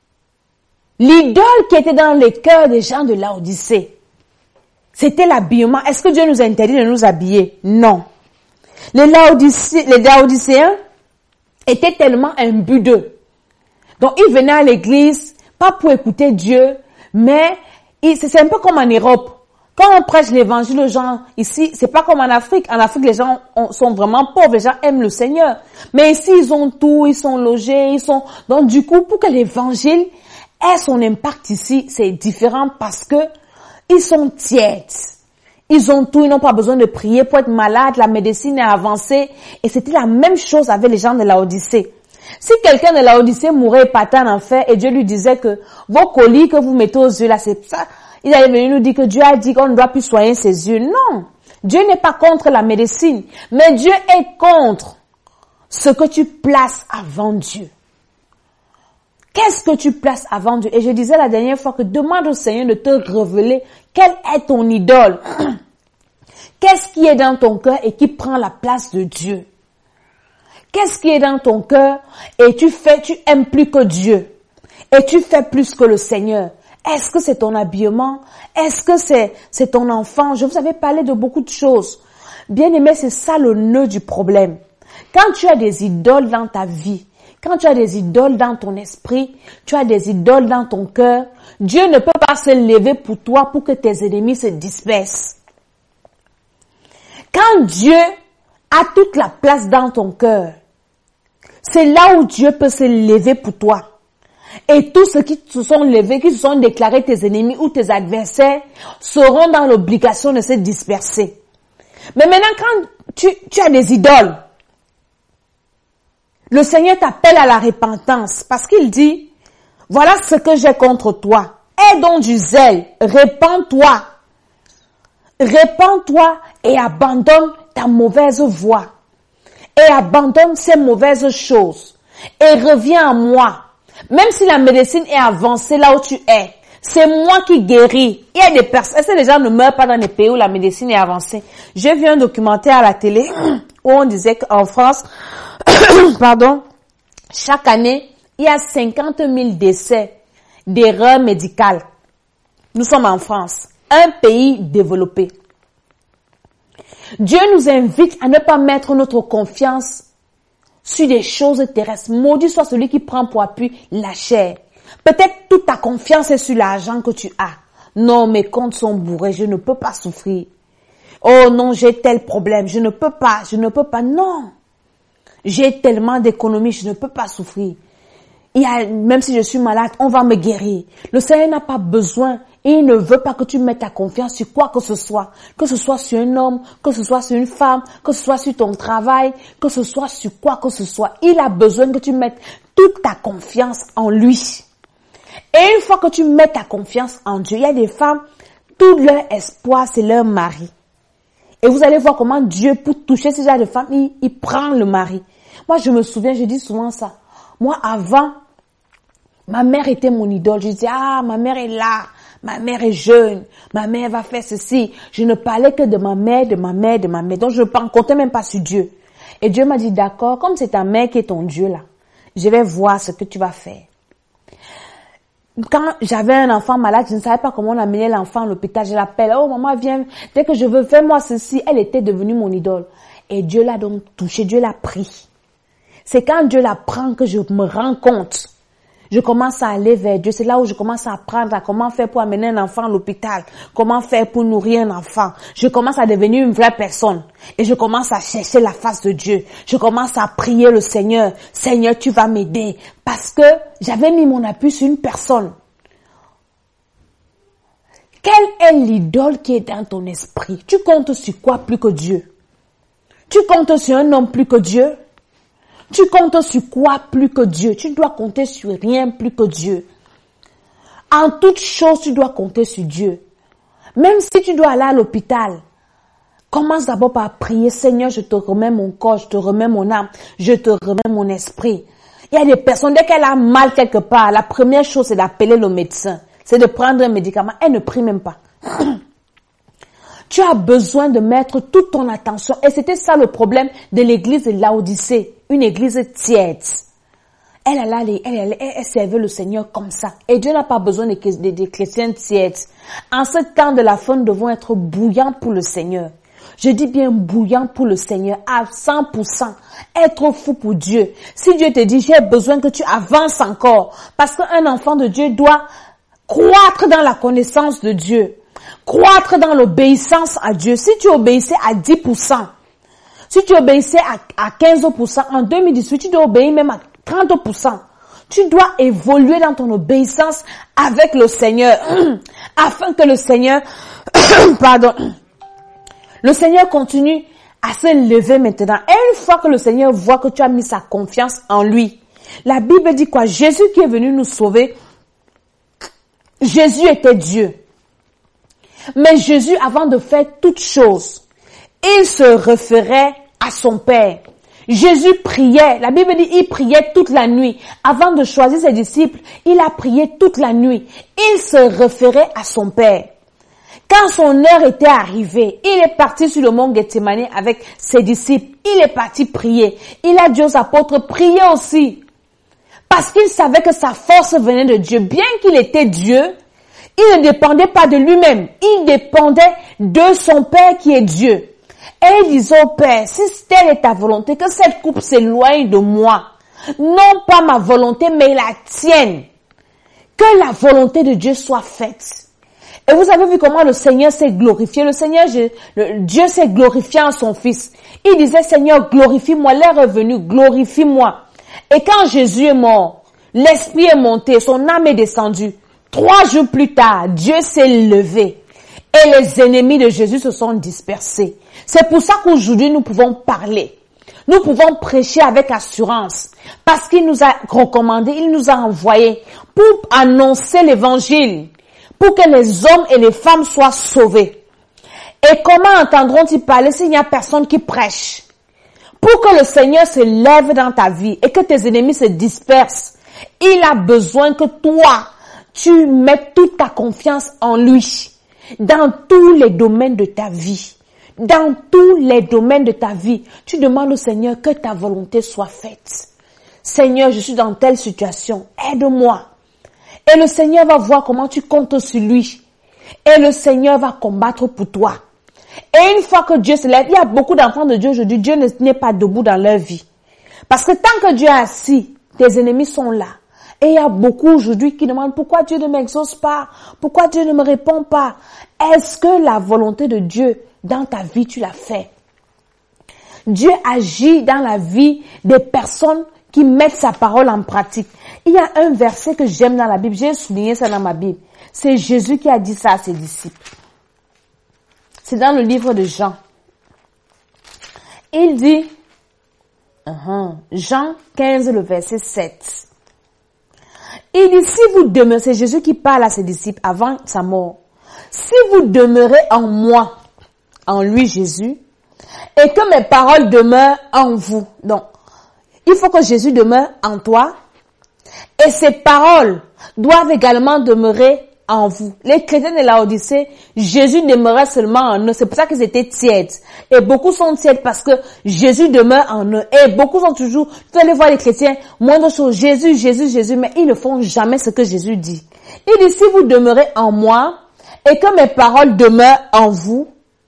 S1: l'idole qui était dans les cœurs des gens de Laodicée. C'était l'habillement. Est-ce que Dieu nous a interdit de nous habiller? Non. Les Laodicéens étaient tellement imbus d'eux. Donc, ils venaient à l'église, pas pour écouter Dieu, mais c'est un peu comme en Europe. Quand on prêche l'évangile aux gens, ici, c'est pas comme en Afrique. En Afrique, les gens sont vraiment pauvres, les gens aiment le Seigneur. Mais ici, ils ont tout, ils sont logés, donc du coup, pour que l'évangile ait son impact ici, c'est différent parce que ils sont tièdes. Ils ont tout, ils n'ont pas besoin de prier pour être malades, la médecine est avancée. Et c'était la même chose avec les gens de Laodicée. Si quelqu'un de Laodicée mourait épaté en enfer et Dieu lui disait que vos colis que vous mettez aux yeux là, c'est ça, il allait venir nous dire que Dieu a dit qu'on ne doit plus soigner ses yeux. Non. Dieu n'est pas contre la médecine, mais Dieu est contre ce que tu places avant Dieu. Qu'est-ce que tu places avant Dieu? Et je disais la dernière fois que demande au Seigneur de te révéler quelle est ton idole. Qu'est-ce qui est dans ton cœur et qui prend la place de Dieu? Qu'est-ce qui est dans ton cœur et tu aimes plus que Dieu et tu fais plus que le Seigneur? Est-ce que c'est ton habillement? Est-ce que c'est ton enfant? Je vous avais parlé de beaucoup de choses. Bien aimé, c'est ça le nœud du problème. Quand tu as des idoles dans ta vie, quand tu as des idoles dans ton esprit, tu as des idoles dans ton cœur, Dieu ne peut pas se lever pour toi pour que tes ennemis se dispersent. Quand Dieu a toute la place dans ton cœur, c'est là où Dieu peut se lever pour toi. Et tous ceux qui se sont levés, qui se sont déclarés tes ennemis ou tes adversaires, seront dans l'obligation de se disperser. Mais maintenant, quand tu as des idoles, le Seigneur t'appelle à la repentance parce qu'il dit, Voilà ce que j'ai contre toi. Aie donc du zèle, répands-toi. Répands-toi et abandonne ta mauvaise voie. Et abandonne ces mauvaises choses. Et reviens à moi. Même si la médecine est avancée là où tu es, c'est moi qui guéris. Il y a des personnes, est-ce que les gens ne meurent pas dans les pays où la médecine est avancée? J'ai vu un documentaire à la télé où on disait qu'en France, chaque année, il y a 50 000 décès d'erreurs médicales. Nous sommes en France, un pays développé. Dieu nous invite à ne pas mettre notre confiance sur des choses terrestres. Maudit soit celui qui prend pour appui la chair. Peut-être toute ta confiance est sur l'argent que tu as. Non, mes comptes sont bourrés, je ne peux pas souffrir. Oh non, j'ai tel problème, je ne peux pas. Non. J'ai tellement d'économies, je ne peux pas souffrir. Même si je suis malade, on va me guérir. Le Seigneur n'a pas besoin et il ne veut pas que tu mettes ta confiance sur quoi que ce soit sur un homme, que ce soit sur une femme, que ce soit sur ton travail, que ce soit sur quoi que ce soit. Il a besoin que tu mettes toute ta confiance en lui. Et une fois que tu mets ta confiance en Dieu, il y a des femmes, tout leur espoir, c'est leur mari. Et vous allez voir comment Dieu, pour toucher ces genre de femmes, il prend le mari. Moi, je me souviens, je dis souvent ça. Moi, avant, ma mère était mon idole. Je disais, ma mère est là. Ma mère est jeune. Ma mère va faire ceci. Je ne parlais que de ma mère. Donc, je ne comptais même pas sur Dieu. Et Dieu m'a dit, d'accord, comme c'est ta mère qui est ton Dieu là, je vais voir ce que tu vas faire. Quand j'avais un enfant malade, je ne savais pas comment on amenait l'enfant à l'hôpital. Je l'appelle, oh maman, viens, dès que je veux, fais-moi ceci. Elle était devenue mon idole. Et Dieu l'a donc touché, Dieu l'a pris. C'est quand Dieu la prend que je me rends compte. Je commence à aller vers Dieu. C'est là où je commence à apprendre à comment faire pour amener un enfant à l'hôpital. Comment faire pour nourrir un enfant. Je commence à devenir une vraie personne. Et je commence à chercher la face de Dieu. Je commence à prier le Seigneur. Seigneur, tu vas m'aider. Parce que j'avais mis mon appui sur une personne. Quelle est l'idole qui est dans ton esprit? Tu comptes sur quoi plus que Dieu? Tu comptes sur un homme plus que Dieu? Tu comptes sur quoi plus que Dieu? Tu dois compter sur rien plus que Dieu. En toute chose, tu dois compter sur Dieu. Même si tu dois aller à l'hôpital, commence d'abord par prier. Seigneur, je te remets mon corps, je te remets mon âme, je te remets mon esprit. Il y a des personnes, dès qu'elle a mal quelque part, la première chose, c'est d'appeler le médecin. C'est de prendre un médicament. Elle ne prie même pas. Tu as besoin de mettre toute ton attention. Et c'était ça le problème de l'église de Laodicée. Une église tiède. Elle servait le Seigneur comme ça. Et Dieu n'a pas besoin des chrétiens tièdes. En ce temps de la fin, nous devons être bouillants pour le Seigneur. Je dis bien bouillant pour le Seigneur, à 100%. Être fou pour Dieu. Si Dieu te dit, j'ai besoin que tu avances encore. Parce qu'un enfant de Dieu doit croître dans la connaissance de Dieu. Croître dans l'obéissance à Dieu. Si tu obéissais à 10%, si tu obéissais à 15%, en 2018, tu dois obéir même à 30%. Tu dois évoluer dans ton obéissance avec le Seigneur, afin que le Seigneur, le Seigneur continue à se lever maintenant. Et une fois que le Seigneur voit que tu as mis sa confiance en lui, la Bible dit quoi? Jésus qui est venu nous sauver, Jésus était Dieu. Mais Jésus, avant de faire toutes choses, il se référait à son Père. Jésus priait. La Bible dit, il priait toute la nuit. Avant de choisir ses disciples, il a prié toute la nuit. Il se référait à son Père. Quand son heure était arrivée, il est parti sur le mont Gethsémani avec ses disciples. Il est parti prier. Il a dit aux apôtres, priez aussi. Parce qu'il savait que sa force venait de Dieu. Bien qu'il était Dieu, il ne dépendait pas de lui-même. Il dépendait de son Père qui est Dieu. Et il disait au Père, si telle est ta volonté, que cette coupe s'éloigne de moi. Non pas ma volonté, mais la tienne. Que la volonté de Dieu soit faite. Et vous avez vu comment le Seigneur s'est glorifié. Dieu s'est glorifié en son Fils. Il disait, Seigneur, glorifie-moi. L'heure est venue, glorifie-moi. Et quand Jésus est mort, l'Esprit est monté, son âme est descendue. 3 jours plus tard, Dieu s'est levé. Et les ennemis de Jésus se sont dispersés. C'est pour ça qu'aujourd'hui, nous pouvons parler. Nous pouvons prêcher avec assurance parce qu'il nous a recommandé, il nous a envoyés pour annoncer l'évangile, pour que les hommes et les femmes soient sauvés. Et comment entendront-ils parler s'il n'y a personne qui prêche? Pour que le Seigneur se lève dans ta vie et que tes ennemis se dispersent, il a besoin que toi, tu mettes toute ta confiance en lui, dans tous les domaines de ta vie. Dans tous les domaines de ta vie, tu demandes au Seigneur que ta volonté soit faite. Seigneur, je suis dans telle situation, aide-moi. Et le Seigneur va voir comment tu comptes sur lui. Et le Seigneur va combattre pour toi. Et une fois que Dieu se lève, il y a beaucoup d'enfants de Dieu aujourd'hui, Dieu n'est pas debout dans leur vie. Parce que tant que Dieu est assis, tes ennemis sont là. Et il y a beaucoup aujourd'hui qui demandent pourquoi Dieu ne m'exauce pas, pourquoi Dieu ne me répond pas. Est-ce que la volonté de Dieu dans ta vie, tu l'as fait? Dieu agit dans la vie des personnes qui mettent sa parole en pratique. Il y a un verset que j'aime dans la Bible, j'ai souligné ça dans ma Bible. C'est Jésus qui a dit ça à ses disciples. C'est dans le livre de Jean. Il dit, Jean 15, le verset 7. Il dit, si vous demeurez, c'est Jésus qui parle à ses disciples avant sa mort. Si vous demeurez en moi, en lui Jésus, et que mes paroles demeurent en vous. Donc, il faut que Jésus demeure en toi, et ses paroles doivent également demeurer en vous. Les chrétiens de Laodicée, Jésus demeurait seulement en eux. C'est pour ça qu'ils étaient tièdes. Et beaucoup sont tièdes parce que Jésus demeure en eux. Et beaucoup sont toujours, vous allez voir les chrétiens, moindre chose, Jésus, Jésus, Jésus, mais ils ne font jamais ce que Jésus dit. Il dit, si vous demeurez en moi, et que mes paroles demeurent en vous,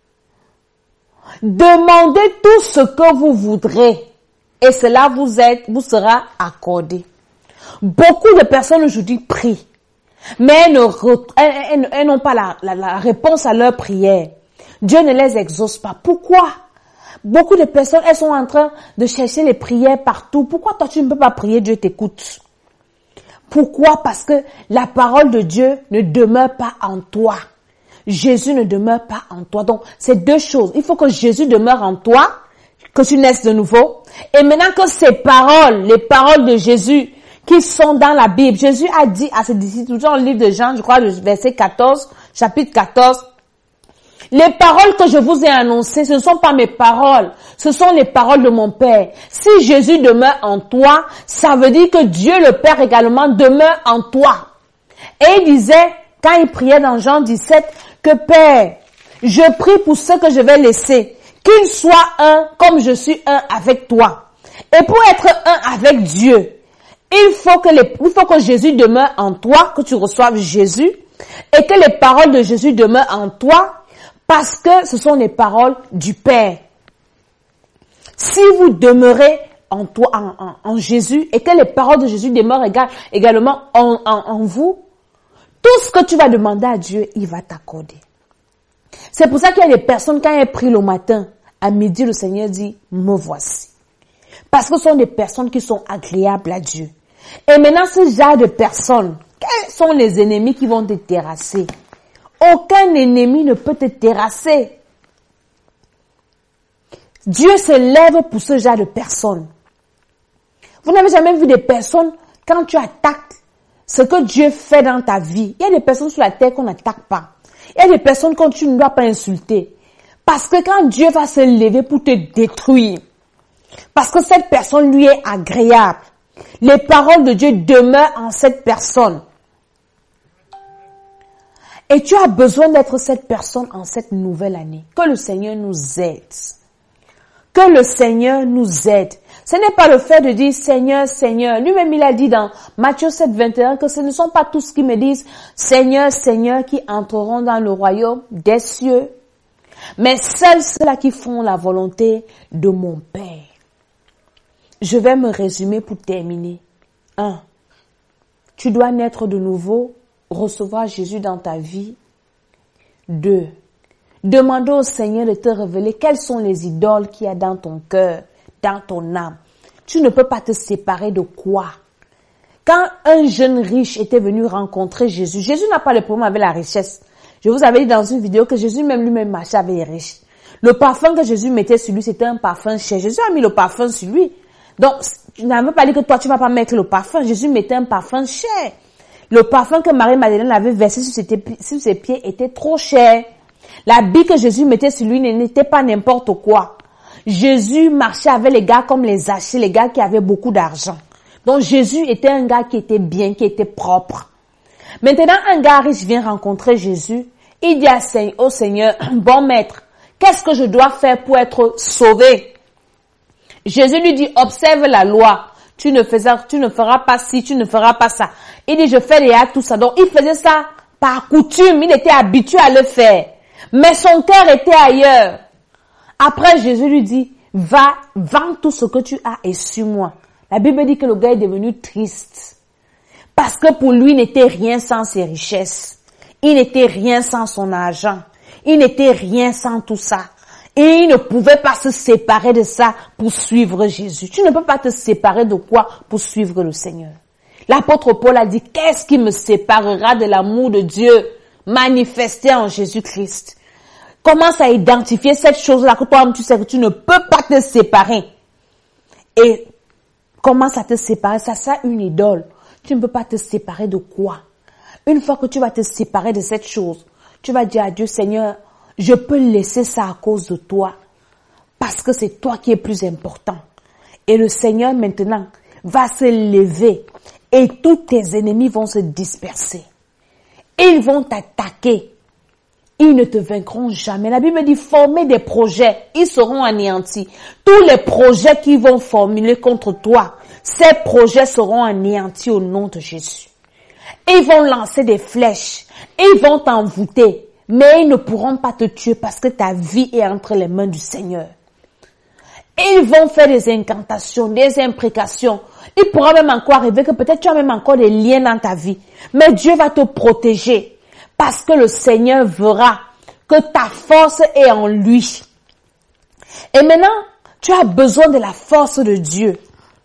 S1: demandez tout ce que vous voudrez, et cela vous sera accordé. Beaucoup de personnes aujourd'hui prient, mais elles n'ont pas la réponse à leur prière. Dieu ne les exauce pas. Pourquoi? Beaucoup de personnes, elles sont en train de chercher les prières partout. Pourquoi toi tu ne peux pas prier, Dieu t'écoute? Pourquoi? Parce que la parole de Dieu ne demeure pas en toi. Jésus ne demeure pas en toi. Donc, c'est deux choses. Il faut que Jésus demeure en toi, que tu naisses de nouveau. Et maintenant que ces paroles, les paroles de Jésus, qui sont dans la Bible, Jésus a dit à ses disciples, dans le livre de Jean, je crois, le verset 14, chapitre 14, les paroles que je vous ai annoncées, ce ne sont pas mes paroles, ce sont les paroles de mon Père. Si Jésus demeure en toi, ça veut dire que Dieu le Père également demeure en toi. Et il disait, quand il priait dans Jean 17, que Père, je prie pour ceux que je vais laisser, qu'ils soient un comme je suis un avec toi. Et pour être un avec Dieu, il faut que Jésus demeure en toi, que tu reçoives Jésus, et que les paroles de Jésus demeurent en toi, parce que ce sont les paroles du Père. Si vous demeurez en toi, en Jésus, et que les paroles de Jésus demeurent également en vous, tout ce que tu vas demander à Dieu, il va t'accorder. C'est pour ça qu'il y a des personnes, quand elles prient le matin, à midi, le Seigneur dit, me voici. Parce que ce sont des personnes qui sont agréables à Dieu. Et maintenant, ce genre de personnes, quels sont les ennemis qui vont te terrasser? Aucun ennemi ne peut te terrasser. Dieu se lève pour ce genre de personnes. Vous n'avez jamais vu des personnes, quand tu attaques ce que Dieu fait dans ta vie, il y a des personnes sur la terre qu'on n'attaque pas. Il y a des personnes que tu ne dois pas insulter. Parce que quand Dieu va se lever pour te détruire, parce que cette personne lui est agréable, les paroles de Dieu demeurent en cette personne. Et tu as besoin d'être cette personne en cette nouvelle année. Que le Seigneur nous aide. Que le Seigneur nous aide. Ce n'est pas le fait de dire Seigneur, Seigneur. Lui-même, il a dit dans Matthieu 7, 21 que ce ne sont pas tous qui me disent Seigneur, Seigneur qui entreront dans le royaume des cieux, mais seuls ceux-là qui font la volonté de mon Père. Je vais me résumer pour terminer. 1. Tu dois naître de nouveau, recevoir Jésus dans ta vie. 2. Demande au Seigneur de te révéler quelles sont les idoles qu'il y a dans ton cœur, dans ton âme. Tu ne peux pas te séparer de quoi? Quand un jeune riche était venu rencontrer Jésus, Jésus n'a pas de problème avec la richesse. Je vous avais dit dans une vidéo que Jésus même lui-même marchait avec les riches. Le parfum que Jésus mettait sur lui, c'était un parfum cher. Jésus a mis le parfum sur lui. Donc, tu n'avais pas dit que toi, tu vas pas mettre le parfum. Jésus mettait un parfum cher. Le parfum que Marie-Madeleine avait versé sur ses pieds était trop cher. L'habit que Jésus mettait sur lui n'était pas n'importe quoi. Jésus marchait avec les gars comme les Zachée, les gars qui avaient beaucoup d'argent. Donc, Jésus était un gars qui était bien, qui était propre. Maintenant, un gars riche vient rencontrer Jésus. Il dit au Seigneur, bon maître, qu'est-ce que je dois faire pour être sauvé? Jésus lui dit, observe la loi. Tu ne feras pas ci, tu ne feras pas ça. Il dit, je fais déjà tout ça. Donc, il faisait ça par coutume. Il était habitué à le faire. Mais son cœur était ailleurs. Après, Jésus lui dit, va, vends tout ce que tu as et suis-moi. La Bible dit que le gars est devenu triste. Parce que pour lui, il n'était rien sans ses richesses. Il n'était rien sans son argent. Il n'était rien sans tout ça. Et il ne pouvait pas se séparer de ça pour suivre Jésus. Tu ne peux pas te séparer de quoi pour suivre le Seigneur. L'apôtre Paul a dit, qu'est-ce qui me séparera de l'amour de Dieu manifesté en Jésus-Christ? Commence à identifier cette chose-là que toi-même tu sais que tu ne peux pas te séparer. Et commence à te séparer. Ça sert une idole. Tu ne peux pas te séparer de quoi? Une fois que tu vas te séparer de cette chose, tu vas dire à Dieu, Seigneur, je peux laisser ça à cause de toi. Parce que c'est toi qui es plus important. Et le Seigneur maintenant va se lever et tous tes ennemis vont se disperser. Ils vont t'attaquer. Ils ne te vaincront jamais. La Bible dit, former des projets, ils seront anéantis. Tous les projets qu'ils vont formuler contre toi, ces projets seront anéantis au nom de Jésus. Ils vont lancer des flèches, ils vont t'envoûter, mais ils ne pourront pas te tuer parce que ta vie est entre les mains du Seigneur. Ils vont faire des incantations, des imprécations. Il pourra même encore arriver que peut-être tu as même encore des liens dans ta vie. Mais Dieu va te protéger parce que le Seigneur verra que ta force est en lui. Et maintenant, tu as besoin de la force de Dieu.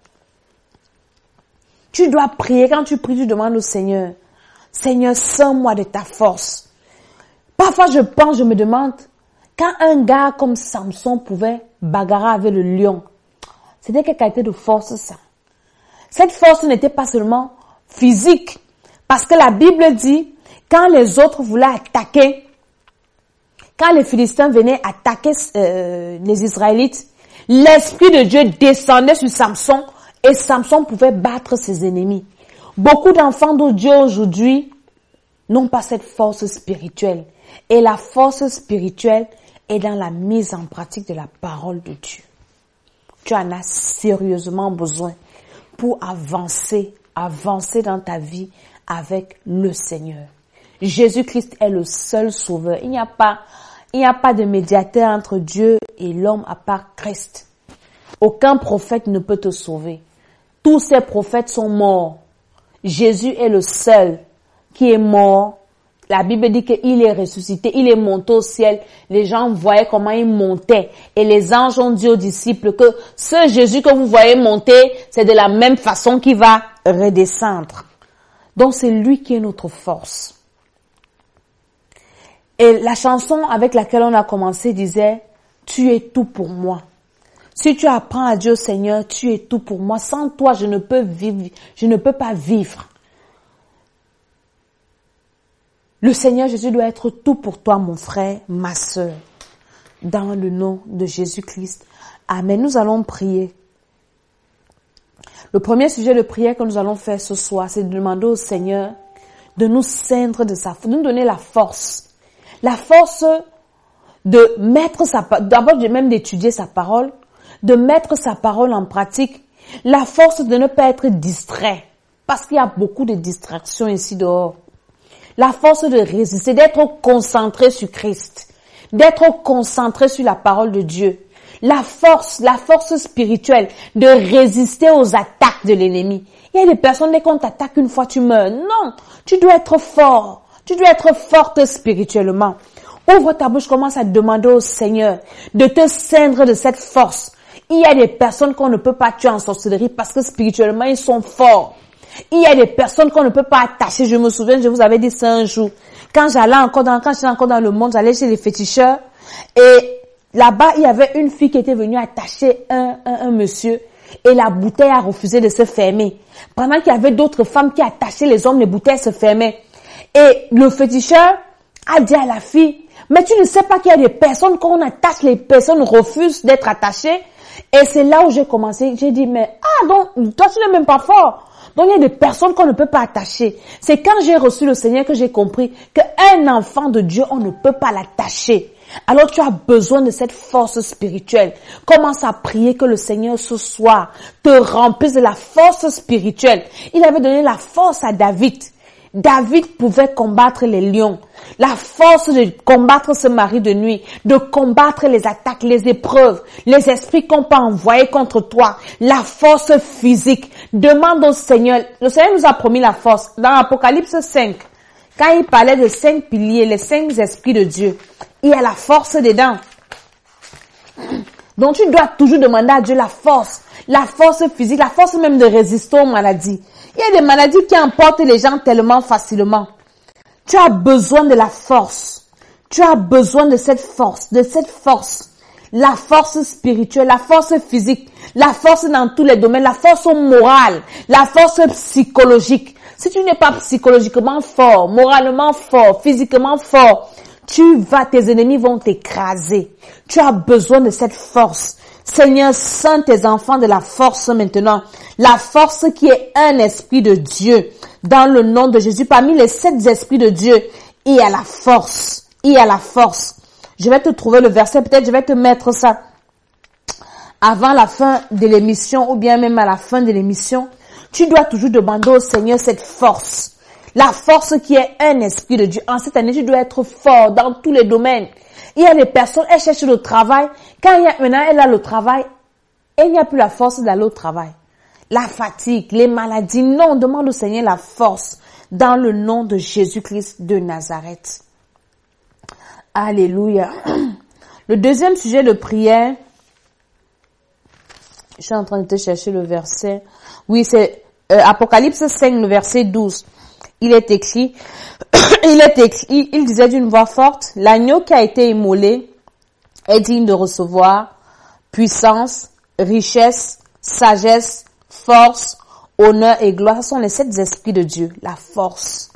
S1: Tu dois prier. Quand tu pries, tu demandes au Seigneur, Seigneur, sers-moi de ta force. Parfois, je me demande, quand un gars comme Samson pouvait bagarrer avec le lion, c'était quelle qualité de force ça? Cette force n'était pas seulement physique, parce que la Bible dit, quand les autres voulaient attaquer, quand les Philistins venaient attaquer les Israélites, l'Esprit de Dieu descendait sur Samson et Samson pouvait battre ses ennemis. Beaucoup d'enfants de Dieu aujourd'hui n'ont pas cette force spirituelle. Et la force spirituelle est dans la mise en pratique de la parole de Dieu. Tu en as sérieusement besoin pour avancer dans ta vie avec le Seigneur. Jésus-Christ est le seul sauveur. Il n'y a pas de médiateur entre Dieu et l'homme à part Christ. Aucun prophète ne peut te sauver. Tous ces prophètes sont morts. Jésus est le seul qui est mort. La Bible dit qu'il est ressuscité, il est monté au ciel. Les gens voyaient comment il montait. Et les anges ont dit aux disciples que ce Jésus que vous voyez monter, c'est de la même façon qu'il va redescendre. Donc c'est lui qui est notre force. Et la chanson avec laquelle on a commencé disait, tu es tout pour moi. Si tu apprends à Dieu, Seigneur, tu es tout pour moi. Sans toi, je ne peux pas vivre. Le Seigneur Jésus doit être tout pour toi, mon frère, ma sœur. Dans le nom de Jésus-Christ. Amen. Nous allons prier. Le premier sujet de prière que nous allons faire ce soir, c'est de demander au Seigneur de nous ceindre de nous donner la force. La force de mettre d'abord même d'étudier sa parole, de mettre sa parole en pratique, la force de ne pas être distrait, parce qu'il y a beaucoup de distractions ici dehors. La force de résister, d'être concentré sur Christ, d'être concentré sur la parole de Dieu. La force spirituelle de résister aux attaques de l'ennemi. Il y a des personnes, dès qu'on t'attaque une fois, tu meurs. Non, tu dois être fort. Tu dois être forte spirituellement. Ouvre ta bouche, commence à demander au Seigneur de te ceindre de cette force. Il y a des personnes qu'on ne peut pas tuer en sorcellerie parce que spirituellement, ils sont forts. Il y a des personnes qu'on ne peut pas attacher. Je me souviens, je vous avais dit ça un jour. Quand j'étais encore dans le monde, j'allais chez les féticheurs et là-bas, il y avait une fille qui était venue attacher un monsieur et la bouteille a refusé de se fermer. Pendant qu'il y avait d'autres femmes qui attachaient les hommes, les bouteilles se fermaient. Et le féticheur a dit à la fille, mais tu ne sais pas qu'il y a des personnes, quand on attache, les personnes refusent d'être attachées. Et c'est là où j'ai commencé, j'ai dit, mais donc, toi tu n'es même pas fort. Donc il y a des personnes qu'on ne peut pas attacher. C'est quand j'ai reçu le Seigneur que j'ai compris qu'un enfant de Dieu, on ne peut pas l'attacher. Alors tu as besoin de cette force spirituelle. Commence à prier que le Seigneur ce soir te remplisse de la force spirituelle. Il avait donné la force à David. David pouvait combattre les lions. La force de combattre ce mari de nuit, de combattre les attaques, les épreuves, les esprits qu'on peut envoyer contre toi, la force physique. Demande au Seigneur. Le Seigneur nous a promis la force. Dans Apocalypse 5, quand il parlait de 5 piliers, les 5 esprits de Dieu, il y a la force dedans. Donc tu dois toujours demander à Dieu la force physique, la force même de résister aux maladies. Il y a des maladies qui emportent les gens tellement facilement. Tu as besoin de la force. Tu as besoin de cette force, La force spirituelle, la force physique, la force dans tous les domaines, la force morale, la force psychologique. Si tu n'es pas psychologiquement fort, moralement fort, physiquement fort, tes ennemis vont t'écraser. Tu as besoin de cette force. Seigneur, sens tes enfants de la force maintenant. La force qui est un esprit de Dieu. Dans le nom de Jésus, parmi les 7 esprits de Dieu, il y a la force. Je vais te trouver le verset, peut-être je vais te mettre ça avant la fin de l'émission ou bien même à la fin de l'émission. Tu dois toujours demander au Seigneur cette force. La force qui est un esprit de Dieu. En cette année, tu dois être fort dans tous les domaines. Il y a des personnes, elles cherchent le travail. Maintenant, elle a le travail, elle n'y a plus la force d'aller au travail. La fatigue, les maladies. Non, demande au Seigneur la force dans le nom de Jésus-Christ de Nazareth. Alléluia. Le deuxième sujet de prière, je suis en train de te chercher le verset. Oui, c'est Apocalypse 5, le verset 12. Il disait d'une voix forte, l'agneau qui a été immolé est digne de recevoir puissance, richesse, sagesse, force, honneur et gloire. Ce sont les 7 esprits de Dieu, la force.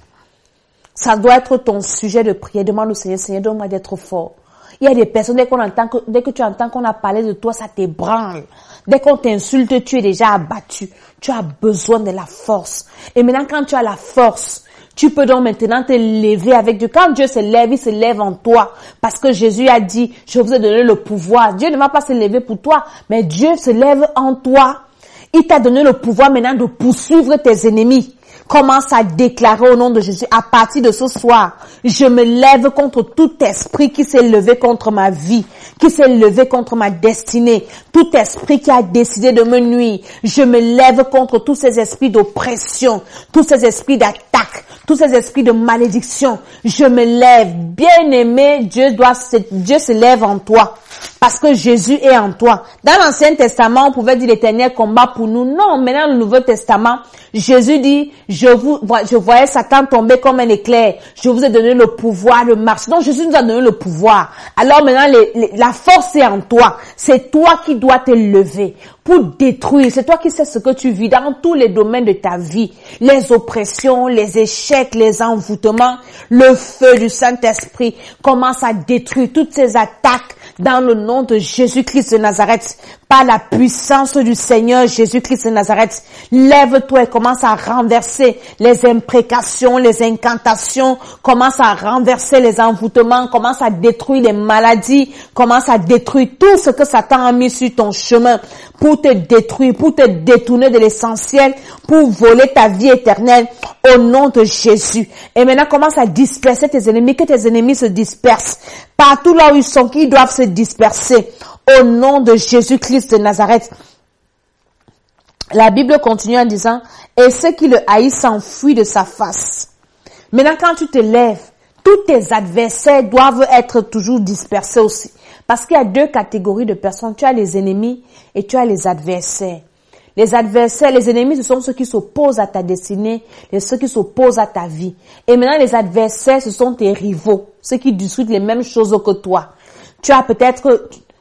S1: Ça doit être ton sujet de prière. Demande au Seigneur, Seigneur, donne-moi d'être fort. Il y a des personnes, dès que tu entends qu'on a parlé de toi, ça t'ébranle. Dès qu'on t'insulte, tu es déjà abattu. Tu as besoin de la force. Et maintenant, quand tu as la force, tu peux donc maintenant te lever avec Dieu. Quand Dieu se lève, il se lève en toi. Parce que Jésus a dit, je vous ai donné le pouvoir. Dieu ne va pas se lever pour toi, mais Dieu se lève en toi. Il t'a donné le pouvoir maintenant de poursuivre tes ennemis. Commence à déclarer au nom de Jésus, à partir de ce soir, je me lève contre tout esprit qui s'est levé contre ma vie, qui s'est levé contre ma destinée, tout esprit qui a décidé de me nuire. Je me lève contre tous ces esprits d'oppression, tous ces esprits d'attaque, tous ces esprits de malédiction. Je me lève. Bien-aimé, Dieu se lève en toi. Parce que Jésus est en toi. Dans l'Ancien Testament, on pouvait dire l'Éternel combat pour nous. Non, maintenant, dans le Nouveau Testament, Jésus dit, je voyais Satan tomber comme un éclair. Je vous ai donné le pouvoir de marcher. Donc, Jésus nous a donné le pouvoir. Alors maintenant, la force est en toi. C'est toi qui dois te lever pour détruire. C'est toi qui sais ce que tu vis dans tous les domaines de ta vie. Les oppressions, les échecs, les envoûtements. Le feu du Saint-Esprit commence à détruire toutes ces attaques dans le nom de Jésus-Christ de Nazareth. Par la puissance du Seigneur Jésus-Christ de Nazareth, lève-toi et commence à renverser les imprécations, les incantations, commence à renverser les envoûtements, commence à détruire les maladies, commence à détruire tout ce que Satan a mis sur ton chemin pour te détruire, pour te détourner de l'essentiel, pour voler ta vie éternelle au nom de Jésus. Et maintenant, commence à disperser tes ennemis, que tes ennemis se dispersent. Partout là où ils sont, qu'ils doivent se disperser. Au nom de Jésus-Christ de Nazareth. La Bible continue en disant, et ceux qui le haïssent s'enfuient de sa face. Maintenant, quand tu te lèves, tous tes adversaires doivent être toujours dispersés aussi. Parce qu'il y a 2 catégories de personnes. Tu as les ennemis et tu as les adversaires. Les adversaires, les ennemis, ce sont ceux qui s'opposent à ta destinée et ceux qui s'opposent à ta vie. Et maintenant, les adversaires, ce sont tes rivaux, ceux qui discutent les mêmes choses que toi. Tu as peut-être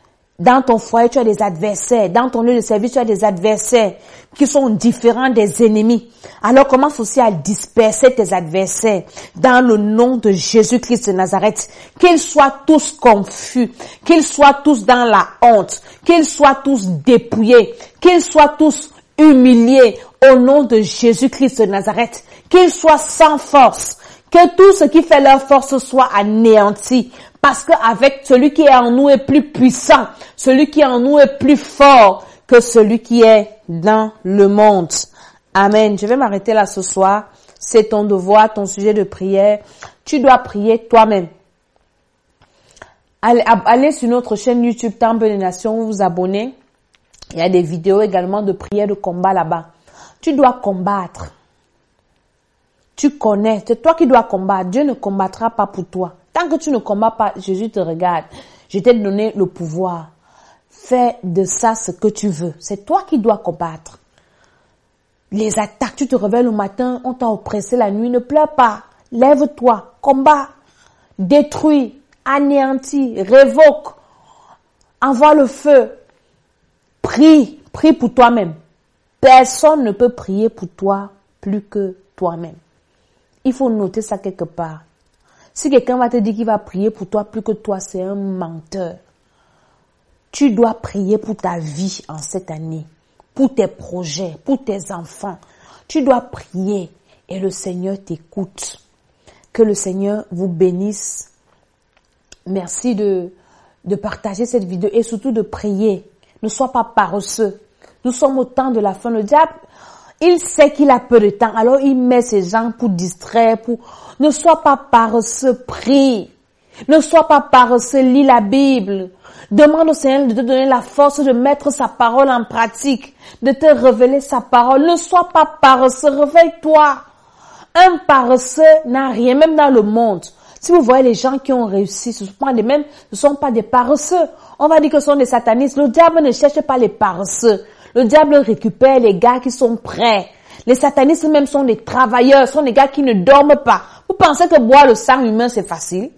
S1: Dans ton foyer, tu as des adversaires. Dans ton lieu de service, tu as des adversaires qui sont différents des ennemis. Alors commence aussi à disperser tes adversaires dans le nom de Jésus-Christ de Nazareth. Qu'ils soient tous confus, qu'ils soient tous dans la honte, qu'ils soient tous dépouillés, qu'ils soient tous humiliés au nom de Jésus-Christ de Nazareth. Qu'ils soient sans force, que tout ce qui fait leur force soit anéanti. Parce qu'avec celui qui est en nous est plus puissant, celui qui est en nous est plus fort que celui qui est dans le monde. Amen. Je vais m'arrêter là ce soir. C'est ton devoir, ton sujet de prière. Tu dois prier toi-même. Allez sur notre chaîne YouTube Temple des Nations, vous vous abonnez. Il y a des vidéos également de prière de combat là-bas. Tu dois combattre. Tu connais, c'est toi qui dois combattre. Dieu ne combattra pas pour toi. Tant que tu ne combats pas, Jésus te regarde. Je t'ai donné le pouvoir. Fais de ça ce que tu veux. C'est toi qui dois combattre. Les attaques, tu te réveilles le matin, on t'a oppressé la nuit, ne pleure pas. Lève-toi, combat, détruis, anéantis, révoque, envoie le feu. Prie pour toi-même. Personne ne peut prier pour toi plus que toi-même. Il faut noter ça quelque part. Si quelqu'un va te dire qu'il va prier pour toi plus que toi, c'est un menteur. Tu dois prier pour ta vie en cette année, pour tes projets, pour tes enfants. Tu dois prier et le Seigneur t'écoute. Que le Seigneur vous bénisse. Merci de partager cette vidéo et surtout de prier. Ne sois pas paresseux. Nous sommes au temps de la fin. Le diable, il sait qu'il a peu de temps, alors il met ses gens pour distraire, Ne sois pas paresseux, prie. Ne sois pas paresseux, lis la Bible. Demande au Seigneur de te donner la force de mettre sa parole en pratique, de te révéler sa parole. Ne sois pas paresseux, réveille-toi. Un paresseux n'a rien, même dans le monde. Si vous voyez les gens qui ont réussi, ce ne sont pas des paresseux. On va dire que ce sont des satanistes. Le diable ne cherche pas les paresseux. Le diable récupère les gars qui sont prêts. Les satanistes même sont des travailleurs, sont des gars qui ne dorment pas. Vous pensez que boire le sang humain c'est facile?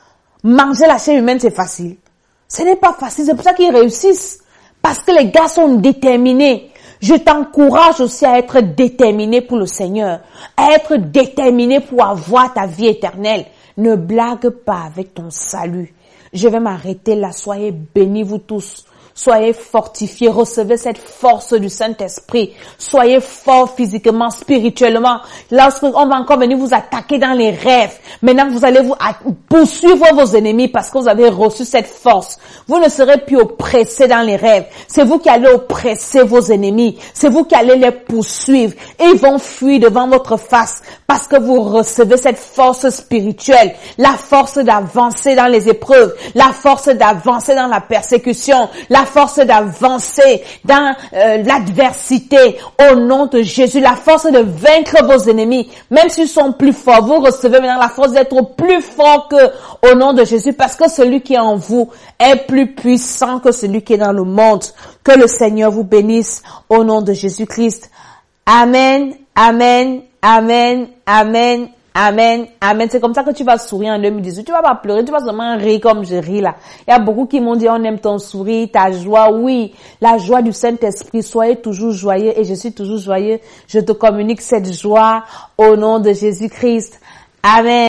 S1: Manger la chair humaine c'est facile? Ce n'est pas facile, c'est pour ça qu'ils réussissent. Parce que les gars sont déterminés. Je t'encourage aussi à être déterminé pour le Seigneur. À être déterminé pour avoir ta vie éternelle. Ne blague pas avec ton salut. Je vais m'arrêter là. Soyez bénis vous tous. Soyez fortifiés, recevez cette force du Saint-Esprit. Soyez forts physiquement, spirituellement. Lorsqu'on va encore venir vous attaquer dans les rêves, maintenant vous allez vous poursuivre vos ennemis parce que vous avez reçu cette force. Vous ne serez plus oppressés dans les rêves. C'est vous qui allez oppresser vos ennemis. C'est vous qui allez les poursuivre. Et ils vont fuir devant votre face parce que vous recevez cette force spirituelle. La force d'avancer dans les épreuves. La force d'avancer dans la persécution. La force d'avancer dans l'adversité au nom de Jésus, la force de vaincre vos ennemis, même s'ils sont plus forts, vous recevez maintenant la force d'être plus fort que au nom de Jésus, parce que celui qui est en vous est plus puissant que celui qui est dans le monde. Que le Seigneur vous bénisse au nom de Jésus-Christ. Amen, amen, amen, amen. Amen, amen. C'est comme ça que tu vas sourire en 2018. Tu vas pas pleurer, tu vas seulement rire comme je ris là. Il y a beaucoup qui m'ont dit on aime ton sourire, ta joie. Oui, la joie du Saint-Esprit. Soyez toujours joyeux et je suis toujours joyeux. Je te communique cette joie au nom de Jésus-Christ. Amen.